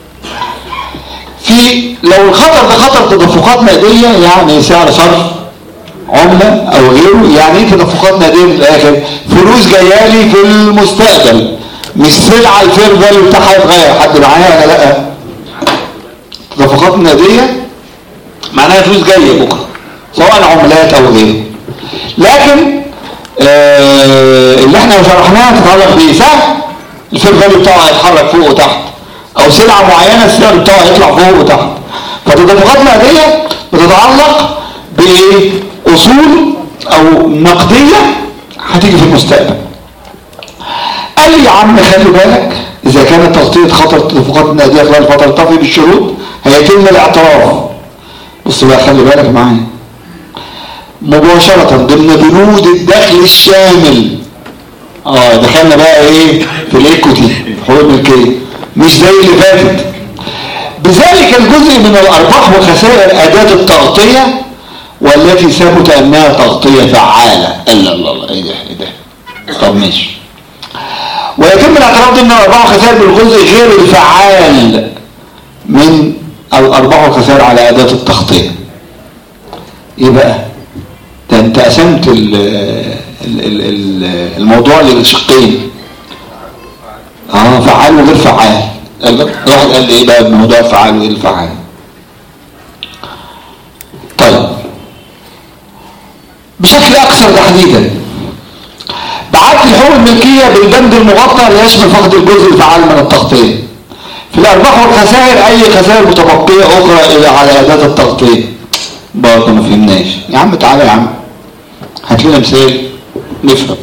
في لو الخطر ده خطر تدفقات نقديه يعني سعر صرف عمله او غيره، يعني ايه تدفقات نقديه من الاخر؟ فلوس جايه لي في المستقبل، مش سلعه الفير فاليو بتاعها يتغير. حد معايا ولا لا؟ تدفقات نقديه معناها فلوس جايه بكره سواء عملات او غيره. لكن آه اللي احنا شرحناها تتعلق بسهم الفير فاليو بتاعه هيتحرك فوق وتحت، او سلعه معينه السعر بتاعه هيطلع فوق وتحت. فتدفقات نقديه بتتعلق باصول او نقديه هتيجي في المستقبل. قال لي يا عم خلي بالك اذا كانت تغطيه خطر التدفقات النقديه خلال الفتره التوفي بالشروط هيتم الاعتراف. بص بقى خلي بالك معايا مباشره ضمن بنود الدخل الشامل. اه دخلنا بقى ايه في الايكوتي حقوق الملكيه مش زي اللي فاتت. بذلك الجزء من الارباح وخسائر اداه التغطيه والتي ثبت انها تغطيه فعاله. الا الله ايه ده ايه ده طب ماشي. ويتم الاعتراف ضمن الارباح والخسائر بالجزء غير الفعال من الارباح والخسائر على اداه التغطيه. ايه بقى ده؟ انت قسمت ال ال ال الموضوع للشقين، اه فعال وغير فعال. واحد قال لي ايه بقى الموضوع الفعال وغير الفعال؟ طيب بشكل اكثر تحديدا بعت الحقوق الملكيه بالبند المغطى اللي يشمل فقط الجزء الفعال من التغطيه. في الارباح والخسائر اي خسائر متبقيه اخرى الى على اداه التغطيه. برضه ما فهمناش يا عم. تعالى يا عم هات لنا مثال نفهم.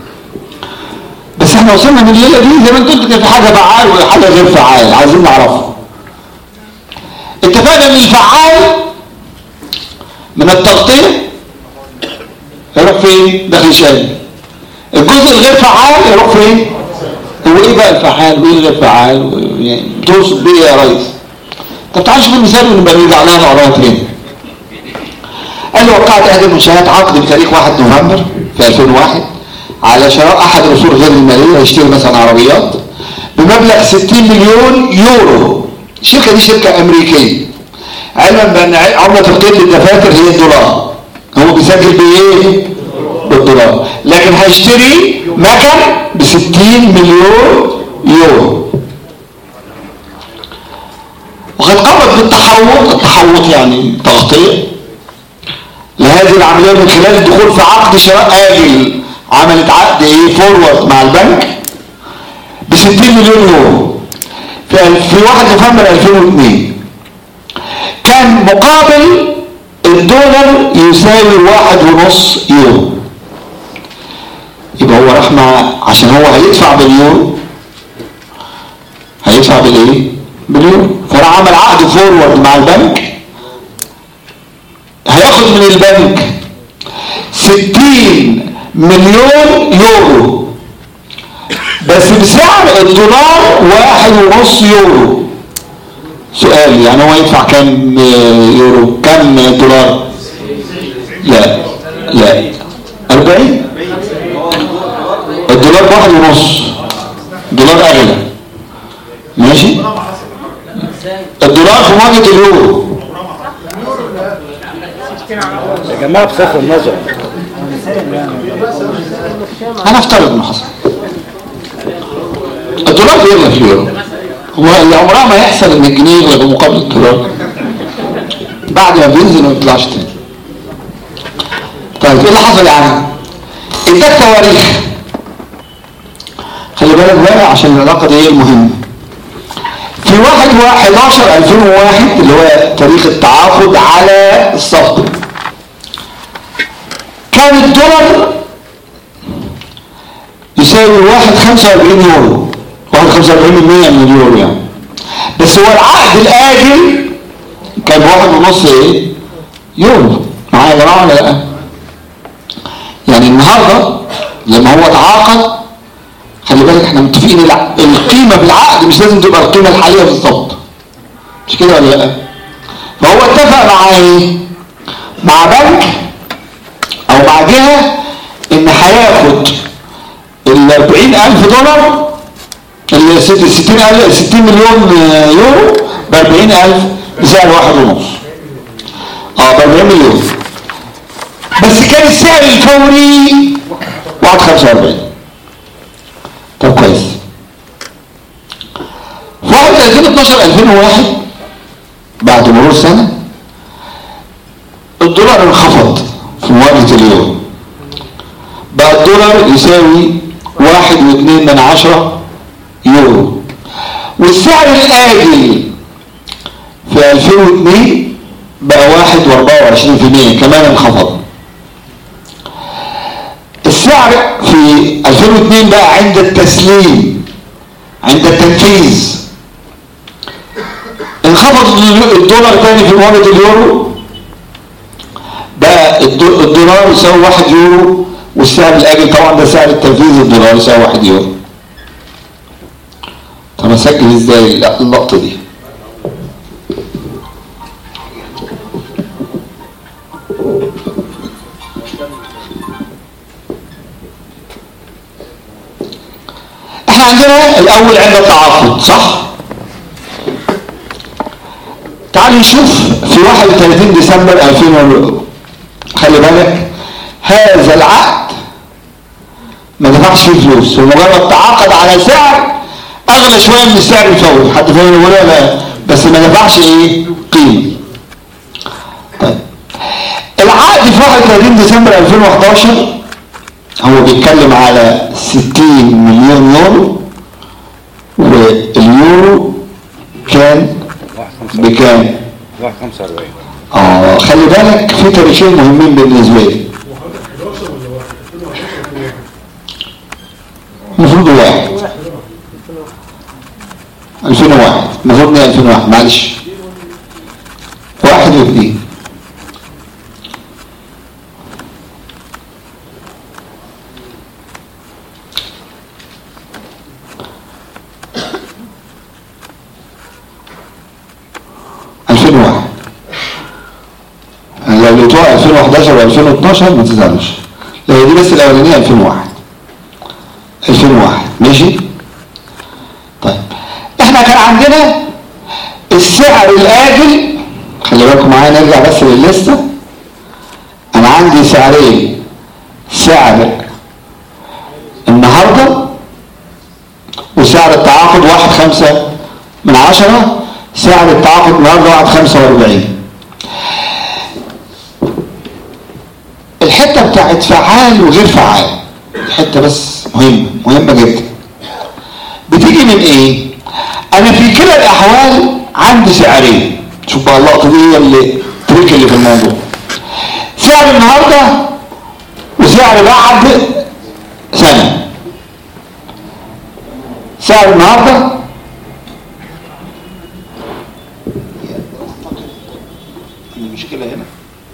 بس احنا وصلنا من الليله دي زي ما انت قلت كده في حاجه فعال وحاجه غير فعال عايزين نعرفها. اتفقنا ان الفعال من التغطيه يروح فين؟ داخل شامل. الجزء الغير فعال يروح فين؟ هو ايه بقى الفعال وايه الغير فعال؟ يعني بتوصف بيه يا ريس؟ طب تعال شوف المثال ونبقى نرجع لها نقراها تاني. قال لي وقعت احدى المنشآت عقد بتاريخ واحد نوفمبر في ألفين وواحد على شراء احد الاصول غير الماليه يشتري مثلا عربيات بمبلغ ستين مليون يورو. الشركه دي شركه امريكيه علما بان عمله القيد للدفاتر هي الدولار. هو بيسجل بايه؟ بالدولار. لكن هيشتري مكن ب ستين مليون يورو. وقد قامت بالتحوط التحوط يعني تغطيه لهذه العمليه من خلال الدخول في عقد شراء آجل. عملت عقد ايه؟ فورورد مع البنك ب ستين مليون يورو. في في واحد نوفمبر ألفين واثنين كان مقابل الدولار يساوي واحد ونص يورو. يبقى هو راح مع عشان هو هيدفع باليورو، هيدفع بالايه؟ باليورو. فراح عمل عقد فورورد مع البنك، هياخد من البنك ستين مليون يورو بس بسعر الدولار واحد ونص يورو. سؤال، يعني هو يدفع كام يورو؟ كام دولار؟ لا لا أربعين. الدولار واحد ونص، الدولار اغلى، ماشي؟ الدولار في مواجهة اليورو. يا جماعه بصرف النظر هنفترض انه حصل الدولار بيغلى في اليورو. هو اللي عمرها ما يحصل ان الجنيه يغلى بمقابل الدولار، بعد ما بينزل ما بيطلعش تاني. طيب ايه اللي حصل يعني؟ اداك تواريخ، خلي بالك بقى عشان العلاقه دي هي المهمه. في واحد حداشر ألفين وواحد اللي هو تاريخ التعاقد على الصفقه، كان الدولار يساوي واحد خمسة وأربعين يورو، واحد خمسة وأربعين بالمية من اليورو يعني. بس هو العقد الآجل كان بواحد ونص ايه؟ يورو. معايا يا جماعه ولا لا؟ يعني النهارده لما هو تعاقد، خلي بالك احنا متفقين القيمه بالعقد مش لازم تبقى القيمه الحاليه بالظبط، مش كده ولا لا؟ فهو اتفق مع ايه؟ مع بنك او مع جهه ان هياخد ال أربعين ألف دولار، ال ستين مليون يورو ب أربعين ألف بسعر واحد ونص. اه ب أربعين مليون، بس كان السعر الفوري واحد خمسة وأربعين. طب كويس. في واحد ألفين واثناشر ألفين وواحد بعد مرور سنه الدولار انخفض في مواجهه اليورو، بقى الدولار يساوي واحد واثنين من عشرة يورو، والسعر الآجل في ألفين واثنين بقى واحد واربعة وعشرين في المية كمان انخفض. السعر في ألفين واثنين بقى عند التسليم، عند التنفيذ انخفض الدولار تاني في مواجهة اليورو، بقى الدولار يساوي واحد يورو، والسعر الآجل طبعا ده سعر التنفيذ الدولار يساوي واحد يورو. طب اسجل ازاي اللقطة دي؟ احنا عندنا الاول عند التعاقد، صح؟ تعالوا نشوف في واحد وثلاثين ديسمبر ألفين. خلي بالك هذا العقد ما دفعش فيه فلوس، هو مجرد تعاقد على سعر اغلى شويه من السعر الفوري. حد فاهم ولا لا؟ بس ما دفعش ايه؟ قيمه. طيب العقد في واحد وثلاثين ديسمبر ألفين وحداشر هو بيتكلم على ستين مليون يورو، واليورو كان بكام؟ واحد خمسة وأربعين. اه خلي بالك في تاريخين مهمين بالنسبه لي. المفروض واحد ألفين وواحد، المفروض ألفين وواحد، معلش واحد واثنين. ألفين وواحد لو لقيتوها ألفين وحداشر وألفين واثناشر ما تزعلوش، لو دي بس الاولانيه ألفين وواحد ألفين وواحد ماشي. طيب احنا كان عندنا السعر الاجل، خلي بالكم معايا نرجع بس للليسته. انا عندي سعرين، سعر النهارده وسعر التعاقد واحد خمسة من عشرة، سعر التعاقد النهارده واحد خمسة وأربعين. الحته بتاعت فعال وغير فعال، الحته بس مهمه مهمه جدا. بتيجي من ايه؟ انا في كلا الاحوال عندي سعرين. شوف بقى اللقطه دي هي اللي التريك اللي في الموضوع. سعر النهارده وسعر بعد سنه. سعر النهارده المشكله هنا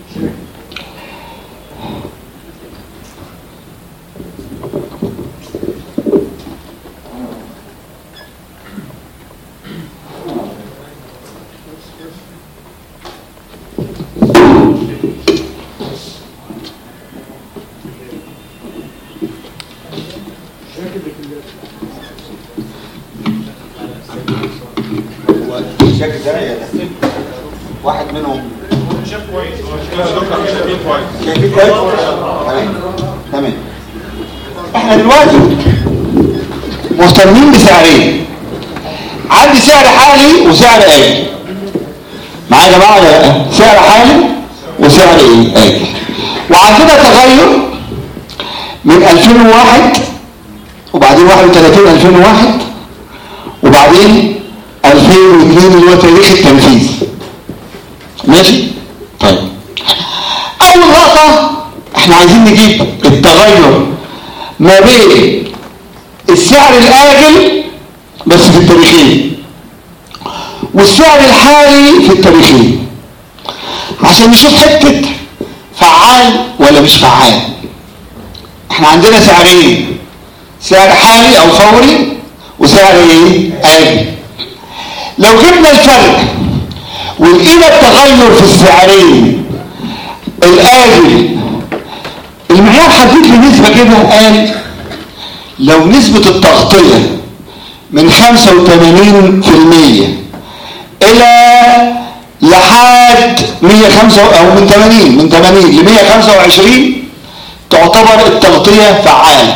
الشكل ده يا واحد منهم شاف كويس شايفين كويس شايفين كويس تمام تمام. احنا دلوقتي مهتمين بسعرين. عندي سعر حالي وسعر آجل. معايا يا جماعه ولا لا؟ سعر حالي وسعر ايه؟ آجل. وعندنا تغير من ألفين وواحد وبعدين واحد وثلاثين ألفين وواحد وبعدين ألفين واثنين اللي هو تاريخ التنفيذ. ماشي؟ طيب اول لقطه احنا عايزين نجيب التغير ما بين السعر الاجل بس في التاريخين والسعر الحالي في التاريخين عشان نشوف حته فعال ولا مش فعال. احنا عندنا سعرين، سعر حالي او فوري وسعر ايه؟ آجل. لو جبنا الفرق ولقينا التغير في السعرين الآجل، المعيار حدد لي نسبة كده، قال لو نسبة التغطية من خمسة وثمانين بالمية إلى لحد مية وخمسة أو من ثمانين من ثمانين ل مية وخمسة وعشرين تعتبر التغطية فعالة.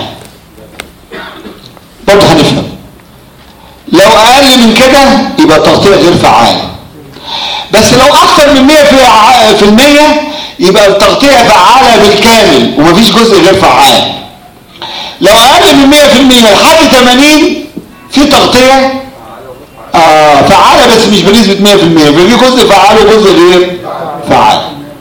برضه هنفهم. لو أقل من كده يبقى التغطية غير فعالة. بس لو أكثر من مية في المية يبقى التغطية فعالة بالكامل ومفيش جزء غير فعال. لو أقل من مية في المية لحد ثمانين في تغطية آه فعالة بس مش بنسبة مية في المية، ففي جزء فعال وجزء غير فعال.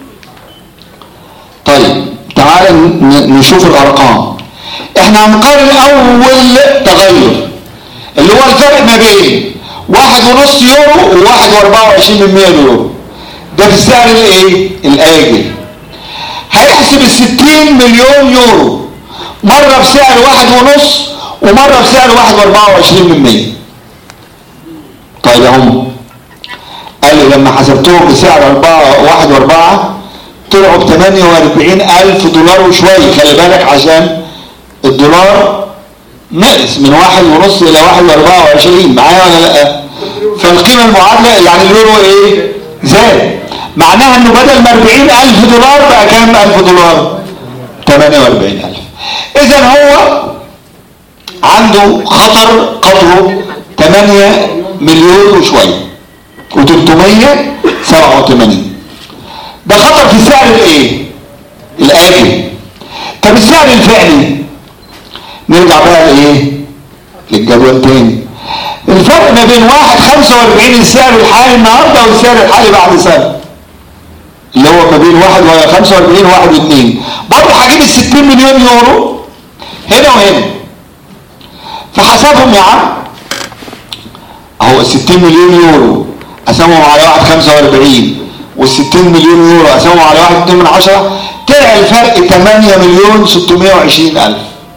طيب تعال نشوف الأرقام. احنا هنقارن أول تغير اللي هو الفرق ما بين واحد ونص يورو وواحد واربعة وعشرين من مية يورو. ده في السعر الايه؟ الآجل. هيحسب الستين مليون يورو مرة بسعر واحد ونص ومرة بسعر واحد واربعة وعشرين من مية. طيب يا هم قال لي لما حسبتهم بسعر اربعة واحد واربعة طلعوا ب ثمانية واربعين الف دولار وشوية. خلي بالك عشان الدولار نقص من واحد ونص الى واحد واربعة وعشرين. معايا ولا لا؟ فالقيمة المعادلة يعني اليورو ايه؟ زاد. معناها انه بدل ما اربعين الف دولار بقى كام الف دولار؟ ثمانية واربعين الف. اذا هو عنده خطر قدره ثمانية مليون وشوية وثلاثمية وسبعة وثمانين. ده خطر في السعر الايه؟ الآجل. طب السعر الفعلي نرجع بقى لايه؟ للجدول تاني. الفرق ما بين واحد خمسة واربعين السعر الحالي النهارده والسعر الحالي بعد سنه اللي هو ما بين واحد وخمسة واربعين وواحد واثنين. برضه هجيب الستين مليون يورو هنا وهنا فحسبهم يا عم. اهو الستين مليون يورو قسمهم على واحد خمسة واربعين والستين مليون يورو قسمهم على واحد اتنين من عشرة طلع الفرق ثمانية مليون ستمية وعشرين الف.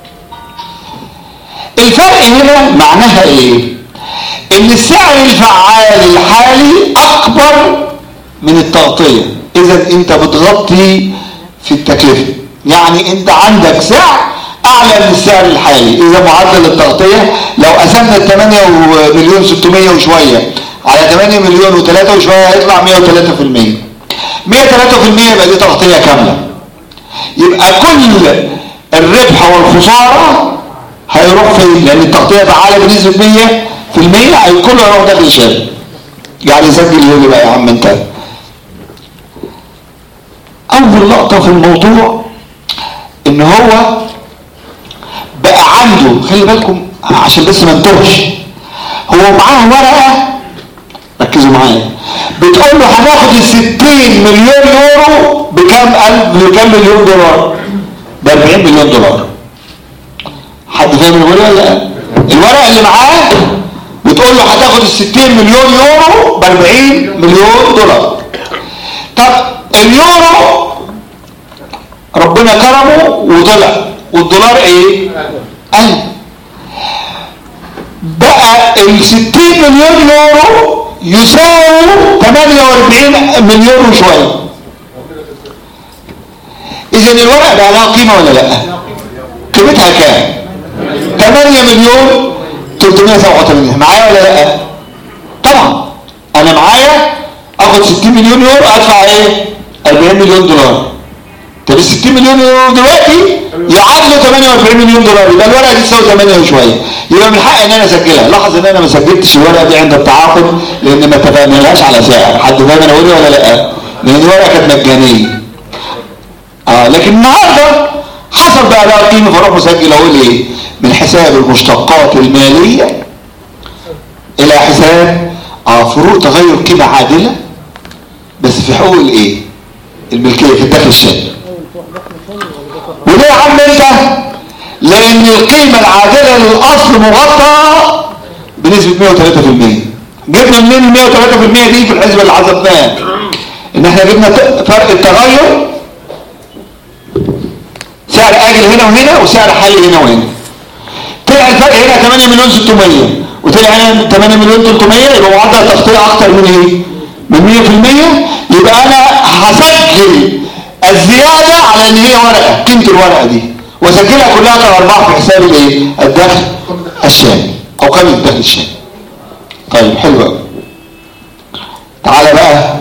الفرق هنا معناها ايه؟ ان السعر الفعال الحالي اكبر من التغطية. اذا انت بتغطي في التكلفة، يعني انت عندك سعر اعلى من السعر الحالي. اذا معدل التغطية لو قسمنا ثمانية مليون ستمية وشوية على ثمانية مليون وثلاثة وشوية هيطلع مية وثلاثة بالمية. مية وثلاثة بالمية يبقى دي تغطية كاملة. يبقى كل الربح والخسارة هيروح فين؟ لان التغطية فعالة بنسبة مية في المية هي كله يروح داخل الشارع. يعني سجل يقول بقى يا عم انت. اول لقطة في الموضوع ان هو بقى عنده، خلي بالكم عشان بس ما انتهش، هو معاه ورقة، ركزوا معايا، بتقول له هناخد الستين مليون يورو بكام ألف بكام مليون دولار؟ بأربعين مليون دولار. حد فاهم الورقة ولا لا؟ الورقة اللي معاه بتقول له هتاخد الستين مليون يورو بأربعين مليون دولار. طب اليورو ربنا كرمه وطلع، والدولار ايه؟ قل. بقى الستين مليون يورو يساوي ثمانية وأربعين مليون وشوية. اذا الورقة بقى لها قيمة ولا لا؟ قيمتها كام؟ ثمانية مليون ثلاثمائة وسبعة وثمانين. معايا ولا لا؟ طبعا انا معايا اخد ستين مليون يورو ادفع ايه؟ أربعين مليون دولار. طب ال ستين مليون يورو دلوقتي يعادلوا ثمانية وأربعين مليون دولار، يبقى الورقه دي تساوي ثمانية وشويه. يبقى من حقي ان انا اسجلها. لاحظ ان انا ما سجلتش الورقه دي عند التعاقد لان ما اتفقناش على سعر. حد فاهم انا بقول ولا لا؟ لان الورقه كانت مجانيه. اه لكن النهارده حصل بقى لها قيمه، فاروح مسجل اقول ايه؟ من حساب المشتقات الماليه الى حساب اه فروق تغير قيمه عادله بس في حقوق الايه؟ الملكيه في الدخل الشامل. وليه يا عم انت؟ لان القيمه العادله للاصل مغطى بنسبه مئة وثلاثة بالمئة. جبنا منين ال مئة وثلاثة بالمئة دي في الحسبه اللي حسبناها؟ ان احنا جبنا فرق التغير، سعر اجل هنا وهنا وسعر حل هنا وهنا. طلع الفرق هنا ثمانية مليون ستمائة وطلع هنا ثمانية مليون ثلاثمائة، يبقى معدل التغطيه اكتر من ايه؟ من مئة بالمئة. يبقى انا هسجل الزياده على ان هي ورقه، قيمه الورقه دي، واسجلها كلها كارباح في حساب الايه؟ الدخل الشامل او قيمه الدخل الشامل. طيب حلو قوي. تعالى بقى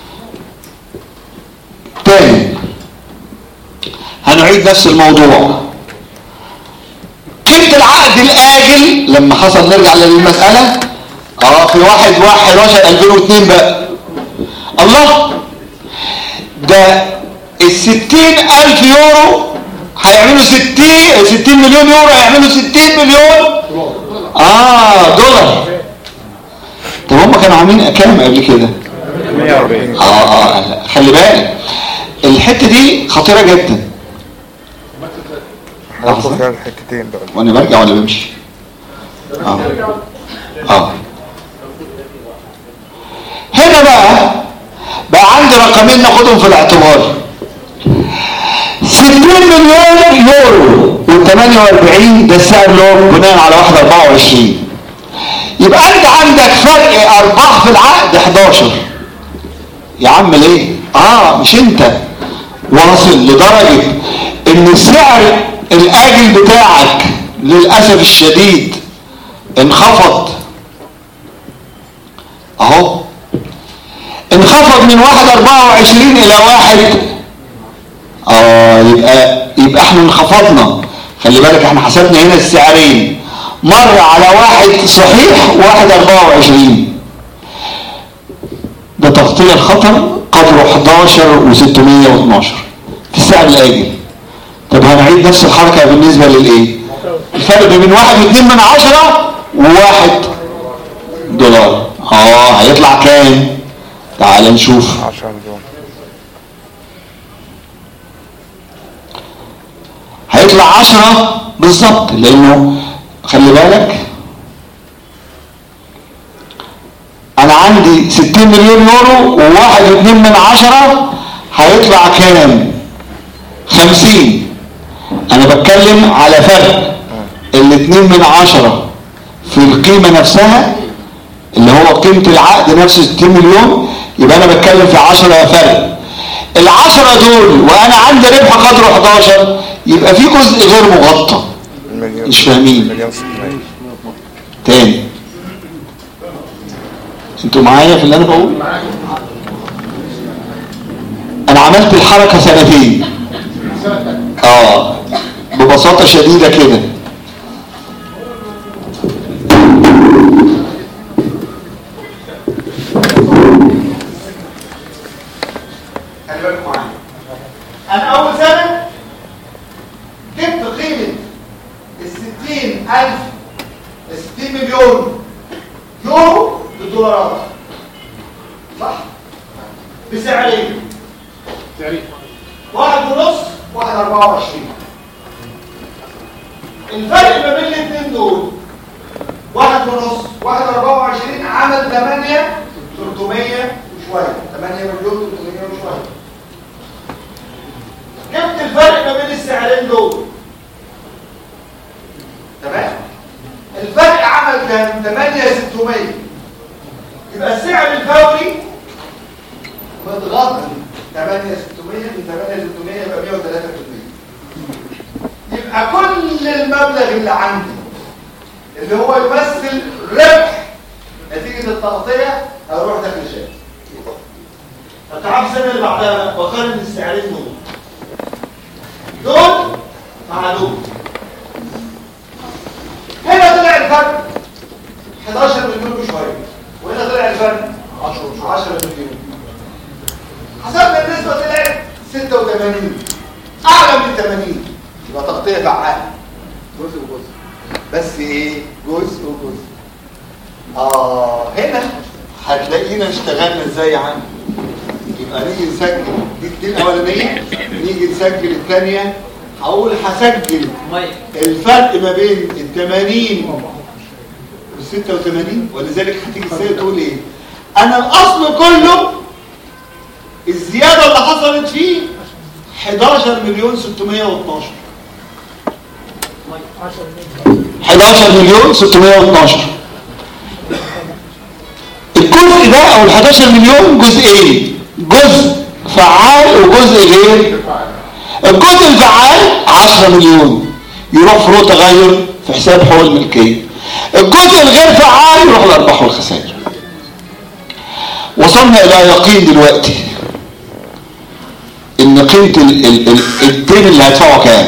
تاني هنعيد نفس الموضوع. قيمه العقد الاجل لما حصل، نرجع للمساله اه في واحد واحد حداشر ألفين واثنين بقى. الله، ده الستين ألف يورو هيعملوا ستين ستين مليون يورو، هيعملوا ستين مليون اه دولار. طب هم كانوا عاملين كام قبل كده؟ مئة وأربعين. اه اه خلي بالك الحته دي خطيره جدا. هاخد فيها الحتتين بقى. وانا برجع ولا بمشي؟ اه اه هنا بقى بقى عندي رقمين ناخدهم في الاعتبار. ستين مليون يورو وثمانية وأربعين ده السعر اللي هو بناء على واحد أربعة وعشرين. يبقى انت عندك فرق ارباح في العقد حداشر. يا عم ليه؟ اه مش انت واصل لدرجة ان السعر الاجل بتاعك للأسف الشديد انخفض اهو، انخفض من واحد أربعة وعشرين الى واحد اه يبقى يبقى احنا انخفضنا. خلي بالك احنا حسبنا هنا السعرين، مرة على واحد صحيح واحد أربعة وعشرين. ده تغطية الخطر قدره حداشر وستمائة واثناشر في السعر الآجل. طب هنعيد نفس الحركة بالنسبة للايه؟ الفرق بين واحد واثنين من عشرة وواحد دولار اه هيطلع كام؟ تعال نشوف. عشرة مليون. هيطلع عشرة بالظبط، لانه خلي بالك انا عندي ستين مليون يورو وواحد واثنين من عشرة هيطلع كام؟ خمسين. انا بتكلم على فرق الاتنين من عشرة في القيمة نفسها اللي هو قيمة العقد نفسه ستين مليون. يبقى انا بتكلم في عشرة فرق. العشرة دول وانا عندي ربح قدره حداشر، يبقى في جزء غير مغطى. مليون. مش فاهمين مليون ستمائة. تاني؟ انتوا معايا في اللي انا بقول؟ انا عملت الحركة سنتين اه ببساطة شديدة كده. انا اول سنة جبت قيمة الستين الف الستين مليون بالدولارات صح؟ بسعرين سعرين واحد ونص واحد اربعة وعشرين. الفرق ما بين الاثنين دول واحد ونص واحد اربعة وعشرين عمل ثمانية ثلاثمية وشوية، ثمانية مليون ثلاثمية وشوية. جبت الفرق ما بين السعرين دول تمام؟ الفرق عمل كام؟ ثمانية ستمية. يبقى السعر الفوري متغطي ثمانية ستمية من ثمانية ستمية يبقى مية وثلاثة بالمية. يبقى كل المبلغ اللي عندي اللي هو يمثل ربح نتيجة التغطية هروح داخل الشركة. هتعرف السنة اللي بعدها بقارن السعرين دول دول مع دول. هنا طلع الفرق حداشر مليون وشوية، وهنا طلع الفرق عشرة مليون. حسبنا النسبة طلعت ستة وثمانين، أعلى من ثمانين، يبقى تغطية فعالة جزء وجزء. بس إيه؟ جزء وجزء. آه هنا هتلاقينا اشتغلنا إزاي يا عم؟ يبقى نيجي نسجل دي دي الأولانية، نيجي نسجل الثانية. هقول هسجل الفرق ما بين ال ثمانين وال ستة وثمانين، ولذلك هتيجي ازاي تقول ايه؟ انا الاصل كله الزياده اللي حصلت فيه حداشر مليون ستمية واثناشر. حداشر مليون ستمية واثناشر. الجزء ده او ال حداشر مليون جزئين، جزء فعال وجزء غير. الجزء الفعال عشرة مليون يروح فروق تغير في حساب حقوق الملكيه. الجزء الغير فعال يروح الارباح والخسائر. وصلنا الى يقين دلوقتي ان قيمه الدين اللي هدفعه كام؟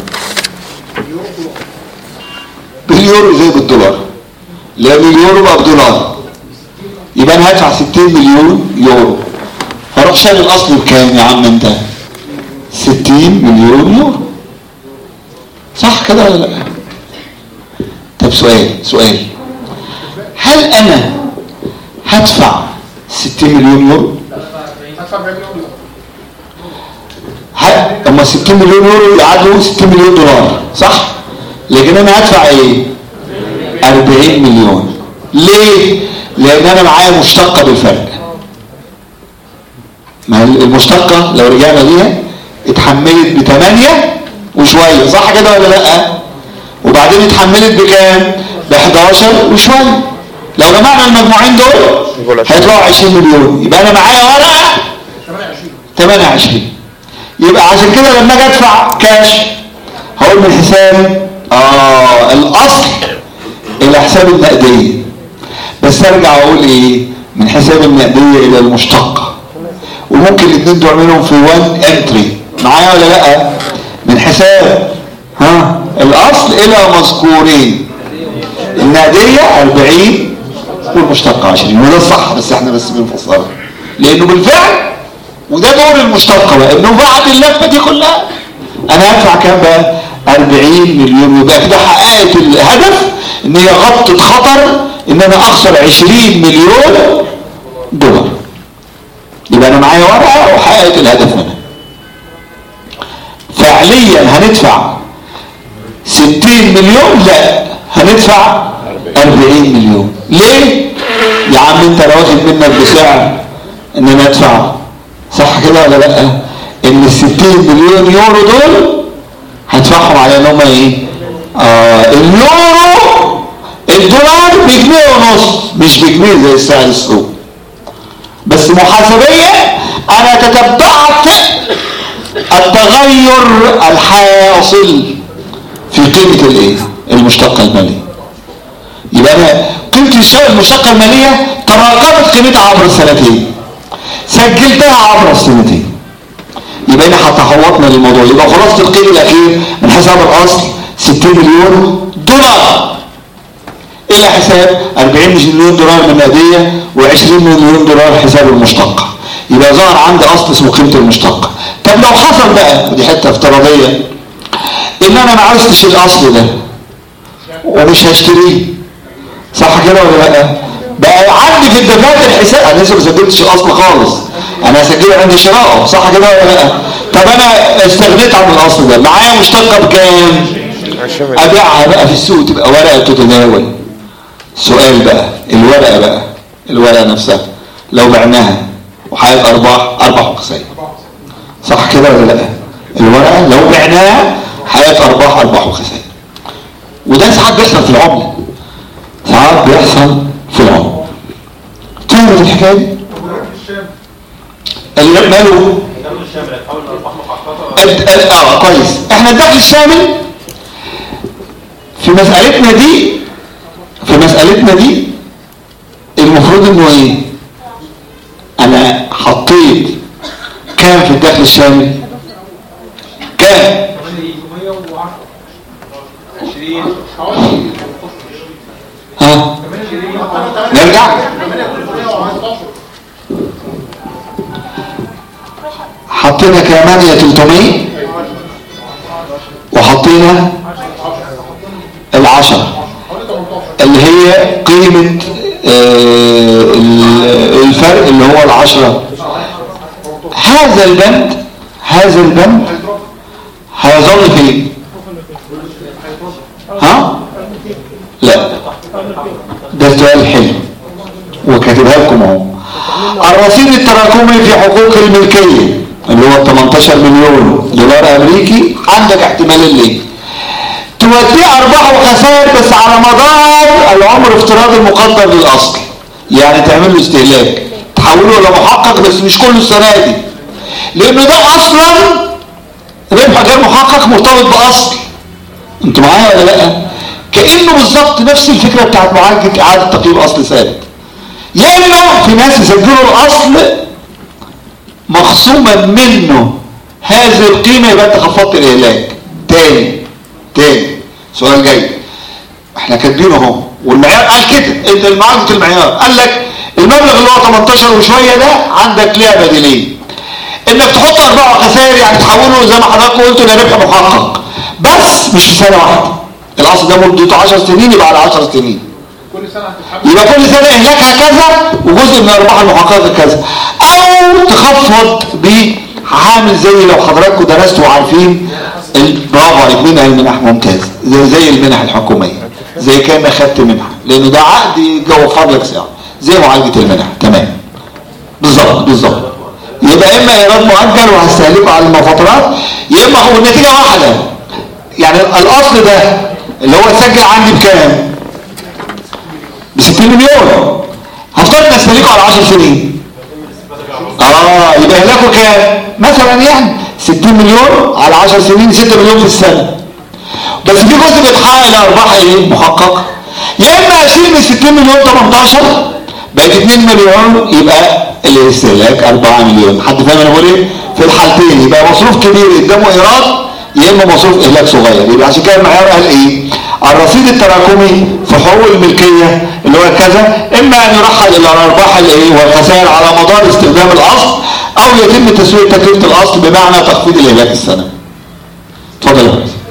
باليورو زي بالدولار، لان اليورو بقى بدولار، يبقى انا هدفع ستين مليون يورو. هروح شايل الاصل بكام يا عم انت؟ ستين مليون يورو. صح كده ولا لا؟ طب سؤال سؤال هل انا هدفع ستين مليون يورو؟ هدفع أربعين مليون. ه- اما ستين مليون يورو يعادلوا ستين مليون دولار صح؟ لكن انا هدفع ايه؟ أربعين مليون. ليه؟ لان انا معايا مشتقة بالفرق. ما المشتقة لو رجعنا ليها اتحملت بثمانية وشوية صح كده ولا لا؟ وبعدين اتحملت بكام؟ ب حداشر وشوية. لو جمعنا المجموعين دول هيطلعوا عشرين مليون. يبقى انا معايا ورقة ثمانية وعشرين. يبقى عشان كده لما اجي ادفع كاش هقول من حساب اه الاصل الى حساب النقدية، بس ارجع اقول ايه؟ من حساب النقدية الى المشتقة. وممكن الاثنين تعملهم في وان انتري معايا ولا لا؟ من حساب ها الاصل الى مذكورين، النقدية أربعين والمشتقة عشرين. وده الصح، بس احنا بس بنفصلها لانه بالفعل وده دور المشتقة بقى، انه بعد اللفة دي كلها انا هدفع كام بقى؟ أربعين مليون. يبقى كده حققت الهدف ان هي غطت خطر ان انا اخسر عشرين مليون دولار. يبقى انا معايا ورقة وحققت الهدف منها. فعليا هندفع ستين مليون؟ لا، هندفع أربعين مليون. ليه؟ يا عم انت لو واخد منك بسعر ان انا ادفع صح كده ولا لا؟ ان الستين مليون يورو دول هدفعهم على ان هم ايه؟ آه اليورو الدولار بجنيه ونص مش بجنيه زي السعر السوق. بس محاسبيا انا تتبعت التغير الحاصل في قيمة الايه؟ المشتقة المالية. يبقى انا قيمة المشتقة المالية تراكمت قيمتها عبر السنتين، سجلتها عبر السنتين. يبقى هنا هتحوطنا للموضوع. يبقى خلاصة القيد الاخير من حساب الاصل ستين مليون دولار الى حساب أربعين مليون دولار من النقدية وعشرين مليون دولار حساب المشتقة. يبقى ظهر عندي اصل اسمه قيمة المشتقة. طب لو حصل بقى، ودي حتة افتراضية، ان انا ما عاوزتش الاصل ده ومش هشتريه صح كده ولا لا؟ بقى عندي في الدفاتر حساب، انا لسه ما سجلتش الاصل خالص، انا هسجله عندي شراءه، صح كده ولا لا؟ طب انا استغنيت عن الاصل ده، معايا مشتقه بكام؟ ابيعها بقى في السوق تبقى ورقه تتداول. سؤال بقى، الورقه بقى الورقه نفسها لو بعناها وهيبقى ارباح ارباح وخسائر، صح كده ولا لا؟ الورقه لو بعناها هيبقى ارباح ارباح وخسائر. وده ساعات بيحصل في العمله، ساعات بيحصل في العمله. تعرف الحكايه دي؟ اللي ماله اه كويس. احنا الدخل الشامل في مسألتنا دي في مسألتنا دي المفروض انه ايه؟ انا حطيت كام في الدخل الشامل؟ كام؟ ها؟ نرجع حطينا ثمانية ثلاثمية وحطينا العشرة اللي هي قيمة آه الفرق اللي هو العشرة. هذا البند هذا البند هيظل فين؟ ها؟ لا، ده سؤال حلو وكاتبها لكم اهو. الرصيد التراكمي في حقوق الملكية اللي هو ثمانية عشر مليون دولار امريكي، عندك احتمالين ليه؟ توديه ارباح وخسائر بس على مدار العمر افتراضي المقدر للاصل، يعني تعمل له استهلاك تحوله الى محقق بس مش كل السنه دي، لانه ده اصلا ربح غير محقق مرتبط باصل. انتوا معايا ولا لا؟ كانه بالظبط نفس الفكره بتاعت معالجه اعاده تقييم اصل ثابت. يا اما في ناس يسجلوا الاصل مخصوما منه هذه القيمه يبقى انت خفضت الاهلاك. تاني تاني سؤال جاي، احنا كاتبينه اهو والمعيار قال كده، انت المعالجه المعيار قال لك المبلغ اللي هو ثمانية عشر وشويه ده عندك ليها بديلين، انك تحط ارباح وخسائر يعني تحوله زي ما حضرتك قلت لربح محقق بس مش في سنه واحده. الاصل ده مدته عشر سنين يبقى على عشر سنين، كل سنه هتتحول، يبقى كل سنه اهلاكها كذا وجزء من الارباح المحققه كذا، او تخفض بعامل زي لو حضراتكم درستوا وعارفين برافو عليك منح المنح ممتاز، زي زي المنح الحكوميه، زي كان اخدت منحه لانه ده عقد يوفر لك سعر زي معالجه المنح. تمام بالظبط بالظبط. يبقى اما ايراد مؤجل وهستهلكه على المفترات، يا اما هو النتيجه واحده. يعني الاصل ده اللي هو اتسجل عندي بكام؟ ب ستين مليون، هفترض نستهلكه على عشر سنين. اه يبقى اهلاكه كام؟ مثلا يعني ستين مليون على عشر سنين ستة مليون في السنه. بس في جزء بيتحقق لارباح ايه؟ محققه. يا اما اشيل من ستين مليون ثمانية عشر بقت اتنين مليون، يبقى الاستهلاك اربعة مليون. حد فاهم انا بقول ايه؟ في الحالتين يبقى مصروف كبير قدامه ايراد، يا اما مصروف اهلاك صغير. يبقى عشان كده المعيار قال ايه؟ الرصيد التراكمي في حقوق الملكيه اللي هو كذا، اما ان يرحل الى الارباح الايه والخسائر على مدار استخدام الاصل، او يتم تسويه تكلفه الاصل بمعنى تخفيض الاهلاك السنوي. اتفضل يا ريس.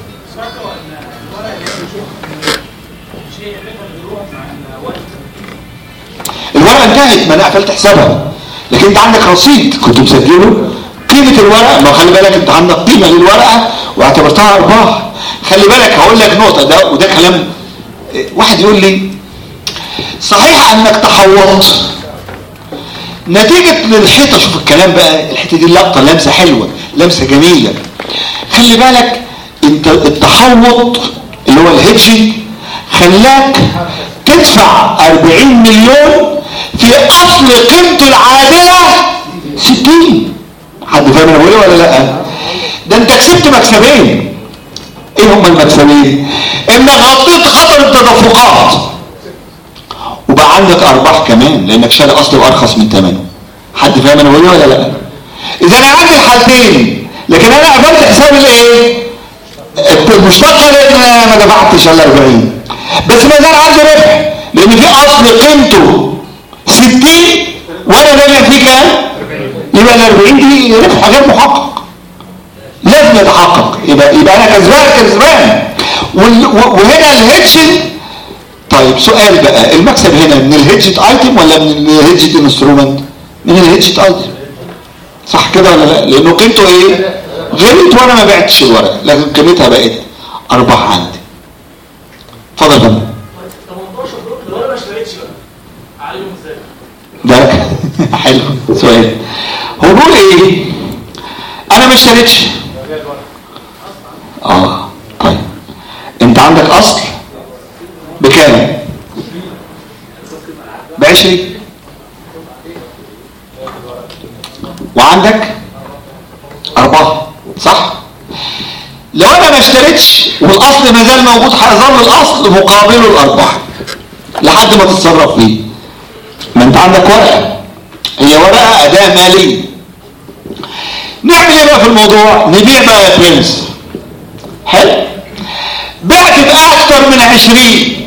الورقه انتهت، ما انا قفلت حسابها، لكن انت عندك رصيد كنت مسجله قيمه الورقه. ما خلي بالك انت عندك قيمه للورقه واعتبرتها ارباح. خلي بالك هقول لك نقطه، ده وده كلام واحد يقول لي صحيح انك تحوطت نتيجه للحيطه. شوف الكلام بقى، الحته دي اللقطه لمسه حلوه لمسه جميله. خلي بالك انت التحوط اللي هو الهيدجنج خلاك تدفع أربعين مليون في اصل قيمته العادله ستين. حد فاهم انا بقول ولا لا؟ ده انت كسبت مكسبين. ايه هما المكسبين؟ انك غطيت خطر التدفقات وبقى عندك ارباح كمان لانك شاري اصله ارخص من ثمنه. حد فاهم انا بقول ولا لا؟ اذا انا عندي الحالتين، لكن انا قفلت حساب الايه؟ المشتقه لان ما دفعتش الا أربعين، بس ما زال عندي ربح لان في اصل قيمته ستين وانا راجع فيه كام؟ يبقى ال أربعين دي ربح غير محقق لازم يتحقق. يبقى يبقى انا كسبان كسبان. وهنا الهيدجنج طيب سؤال بقى، المكسب هنا من الهيدجت ايتم ولا من الهيدجت انسترومنت؟ من الهيدجت ايتم، صح كده ولا لا؟ لانه قيمته ايه؟ غلط وانا ما بعتش الورق، لكن قيمتها بقت ارباح عندي. اتفضل يا فندم. تمنتاشر دول الورق ما اشتريتش بقى عليهم ازاي؟ ده حلو سؤال. هو بيقول ايه؟ انا ما اشتريتش. اه طيب انت عندك اصل بكام؟ بعشرين، وعندك اربعة، صح؟ لو انا ما اشتريتش والاصل ما زال موجود هيظل الاصل مقابله الارباح لحد ما تتصرف فيه. ما انت عندك ورقة، هي ورقة اداة مالية. نعمل ايه بقى في الموضوع؟ نبيع بقى يا برنس. حلو، بعت باكتر من عشرين،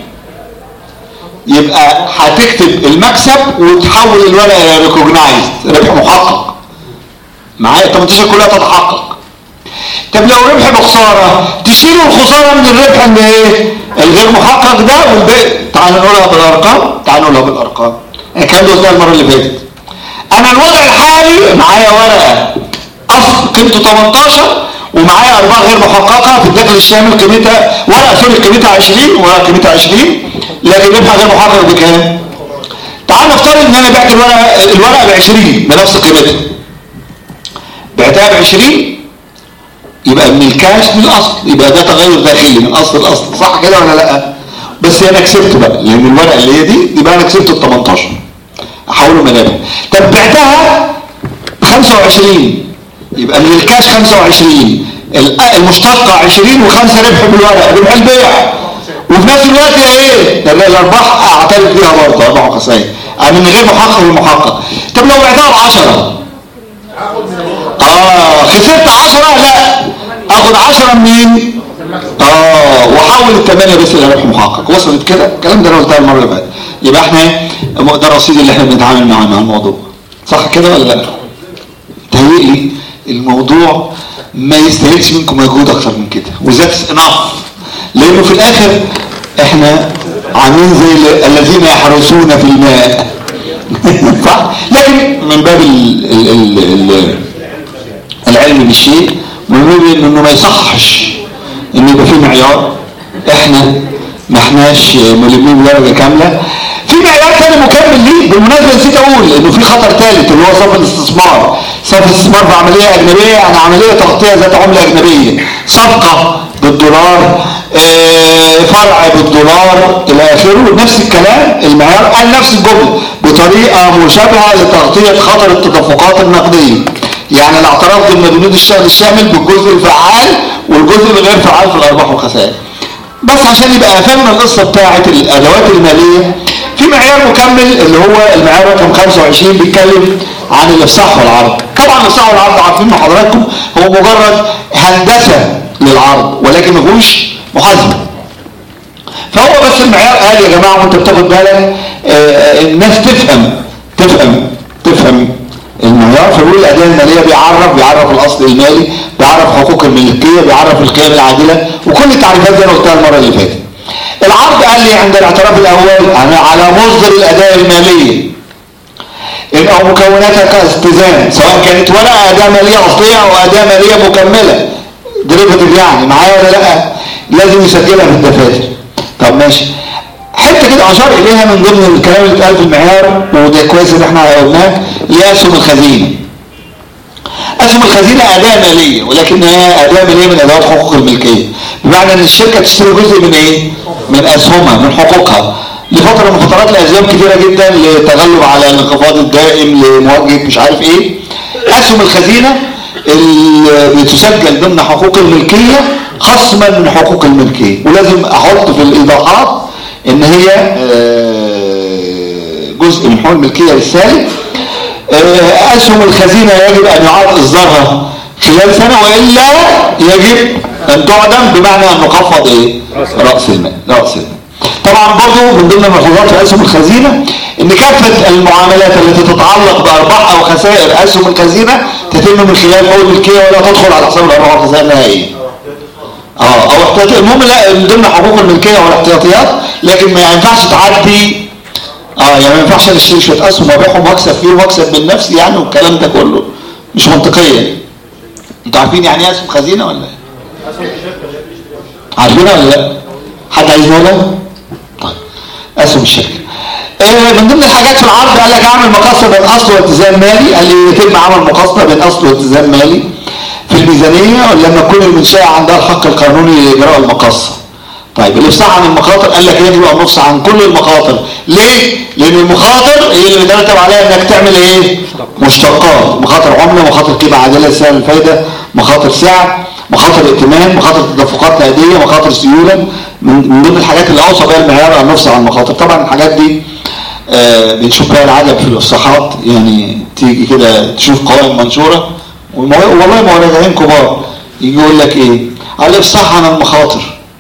يبقى هتكتب المكسب وتحول الورقة الى ريكوجنايزد، ربح محقق معايا. تمنتاشر كلها تتحقق. طب لو ربح بخسارة، تشيلوا الخسارة من الربح اللي ايه؟ الغير محقق ده، والباقي تعالوا نقولها بالارقام. تعالوا نقولها بالارقام. انا كان قلتها المرة اللي فاتت. انا الوضع الحالي معايا ورقة اصل قيمته تمنتاشر ومعايا ارباح غير محققة في الدخل الشامل قيمتها، ورقة سوري قيمتها عشرين، ورقة قيمتها عشرين، لكن ربحها غير محقق بكام؟ تعال نفترض ان انا بعت الورقة الورقة ب عشرين بنفس قيمتها. بعتها ب عشرين، يبقى من الكاش من الاصل، يبقى ده تغير داخلي من اصل الاصل، صح كده ولا لا؟ بس انا كسبت بقى، لان الورقه اللي هي دي يبقى انا كسبت ال تمنتاشر، احوله ملابس. طب بعتها خمسة وعشرين، يبقى من الكاش خمسة وعشرين، المشتقه عشرين وخمسة ربح بالورقه، ربح البيع، وفي نفس الوقت ايه؟ الارباح اعترف بيها برضه، ارباح وخسائر من غير محقق لمحقق. طب لو بعتها ب عشرة، اه خسرت عشرة، لا اخد عشرة منين؟ اه واحول الثمانية بس الى ربح محقق. وصلت كده؟ الكلام ده انا قلتها المره اللي فاتت. يبقى احنا ده الرصيد اللي احنا بنتعامل معاه مع الموضوع، صح كده ولا لا؟ تهيئلي الموضوع ما يستاهلش منكم مجهود اكتر من كده، وذاتس انف، لانه في الاخر احنا عاملين زي الذين يحرسون في الماء صح؟ لكن من باب ال ال ال ال العلم بالشيء، ومن باب انه ما يصحش ان يبقى في معيار احنا ما احناش ملمين درجه كامله. في معيار ثاني مكمل ليه بالمناسبه، نسيت اقول انه في خطر ثالث اللي هو صرف الاستثمار. صرف الاستثمار في عمليه اجنبيه، يعني عمليه تغطيه ذات عمله اجنبيه، صفقه بالدولار، اه فرع بالدولار الى اخره. نفس الكلام المعيار قال نفس الجمله بطريقه مشابهه لتغطيه خطر التدفقات النقديه، يعني الاعتراف ضمن بنود الشغل الشامل بالجزء الفعال والجزء الغير فعال في الارباح والخسائر. بس عشان يبقى قفلنا القصه بتاعه الادوات الماليه، في معيار مكمل اللي هو المعيار رقم خمسة وعشرين بيتكلم عن الافصاح والعرض. طبعا الافصاح والعرض عارفين من حضراتكم هو مجرد هندسه للعرض ولكن ما هوش محاسبه. فهو بس المعيار قال يا جماعه وانت بتاخد بالك آه الناس تفهم تفهم تفهم المعيار. فبيقول الاداه الماليه بيعرف بيعرف الاصل المالي، بيعرف حقوق الملكيه، بيعرف القيم العادله، وكل التعريفات زي ما قلتها المره اللي فاتت. العرض قال لي عند الاعتراف الاول انا على مصدر الاداه الماليه ان او مكوناتها كاستزام، سواء كانت ولا اداه ماليه اصليه او اداه ماليه مكمله ديريفاتيف، يعني معايا ولا لا؟ لازم يسجلها في الدفاتر. طب ماشي، حته كده اشار اليها من ضمن الكلام اللي اتقال في المعيار، وده كويس ان احنا قلناه، اللي هي اسهم الخزينه. اسهم الخزينه اداه ماليه ولكنها اداه ماليه من ادوات حقوق الملكيه، بمعنى ان الشركه تشتري جزء من ايه؟ من اسهمها، من حقوقها لفتره من فترات لاسباب كثيره جدا، للتغلب على الانخفاض الدائم، لمواجهه مش عارف ايه. اسهم الخزينه اللي بتسجل ضمن حقوق الملكيه خصما من حقوق الملكيه، ولازم احط في الايضاحات ان هي جزء من حقوق الملكيه للسالك. اسهم الخزينه يجب ان يعاد اصدارها خلال سنه، والا يجب ان تعدم، بمعنى ان نخفض ايه؟ راس المال. راس المال طبعا برضو من ضمن الملحوظات في اسهم الخزينه ان كافه المعاملات التي تتعلق بارباح او خسائر اسهم الخزينه تتم من خلال حقوق الملكيه ولا تدخل على حساب الارباح والخسائر نهائيا. اه او احتياطي، المهم لا من ضمن حقوق الملكيه والاحتياطيات لكن ما ينفعش تعدي. اه يعني ما ينفعش انا اشتري شويه اسهم وابيعهم واكسب فيهم واكسب من نفسي يعني، والكلام ده كله مش منطقيه. انتوا عارفين يعني ايه اسهم خزينه ولا ايه؟ عارفينها ولا لا؟ حد عايز يقولها؟ طيب اسهم الشركه. آه من ضمن الحاجات في العرض قال لك اعمل مقاصه بين اصل والتزام مالي. قال لي يتم عمل مقاصه بين اصل والتزام مالي في الميزانيه لما تكون المنشاه عندها الحق القانوني لاجراء المقاصه. طيب الافصاح عن المخاطر قال لك يجب ان نفصح عن كل المخاطر. ليه؟ لان المخاطر هي اللي بيترتب عليها انك تعمل ايه؟ مشتقات. مخاطر عمله، مخاطر قيمه عادله سعر الفايده، مخاطر سعر، مخاطر ائتمان، مخاطر تدفقات نقديه، مخاطر سيوله. من ضمن الحاجات اللي اوصى بها المعيار ان نفصح عن المخاطر. طبعا الحاجات دي آه بنشوف بها العجب في الافصاحات، يعني تيجي كده تشوف قوائم منشوره والله مراجعين كبار يجي يقول لك ايه؟ الافصاح عن المخاطر.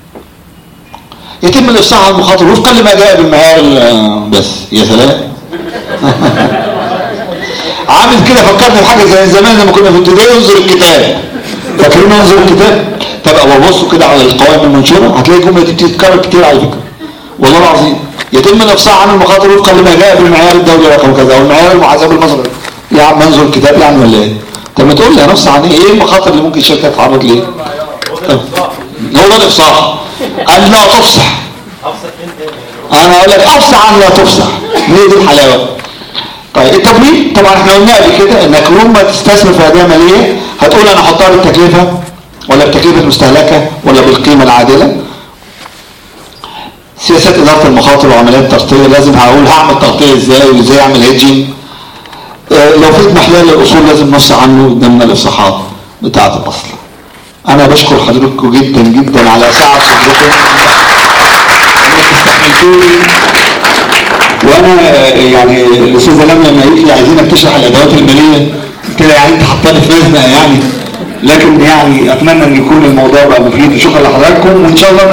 يتم الافصاح عن المخاطر وفقا لما جاء بالمعيار. بس يا سلام عامل كده فكرني بحاجه زي زمان لما كنا في ابتدائي انظر الكتاب. فاكرين انظر الكتاب؟ طب ابقى بصوا كده على القوائم المنشوره هتلاقي الجمله دي بتتكرر كتير على فكره والله العظيم. يتم الافصاح عن المخاطر وفقا لما جاء بالمعيار الدولي رقم كذا او المعيار المحاسب المصري. يا عم انظر الكتاب يعني ولا ايه؟ طب ما تقول لي هنفصح عن ايه؟ ايه المخاطر اللي ممكن الشركه تتعرض ليه؟ هو ده الافصاح. قال لا تفصح. انا اقول لك افصح عن لا تفصح. ليه دي الحلاوه؟ طيب التمويل طبعا احنا قلنا قبل كده انك يوم ما تستثمر في اداه ماليه هتقول انا احطها بالتكلفه ولا بالتكلفه المستهلكه ولا بالقيمه العادله. سياسات اداره المخاطر وعمليات التغطيه لازم هقول هعمل تغطيه ازاي وازاي اعمل هيدجنج. اه لو في محلال للاصول لازم نفصح عنه ضمن الافصاحات بتاعه الاصل. انا بشكر حضرتكم جدا جدا على سعه صدركم انك استحملتوني. وانا يعني الاستاذه لما لما قالت لي عايزينك تشرح الادوات الماليه كده يعني انت حطاني في مزنقه يعني، لكن يعني اتمنى ان يكون الموضوع بقى مفيد. شكرا لحضراتكم وان شاء الله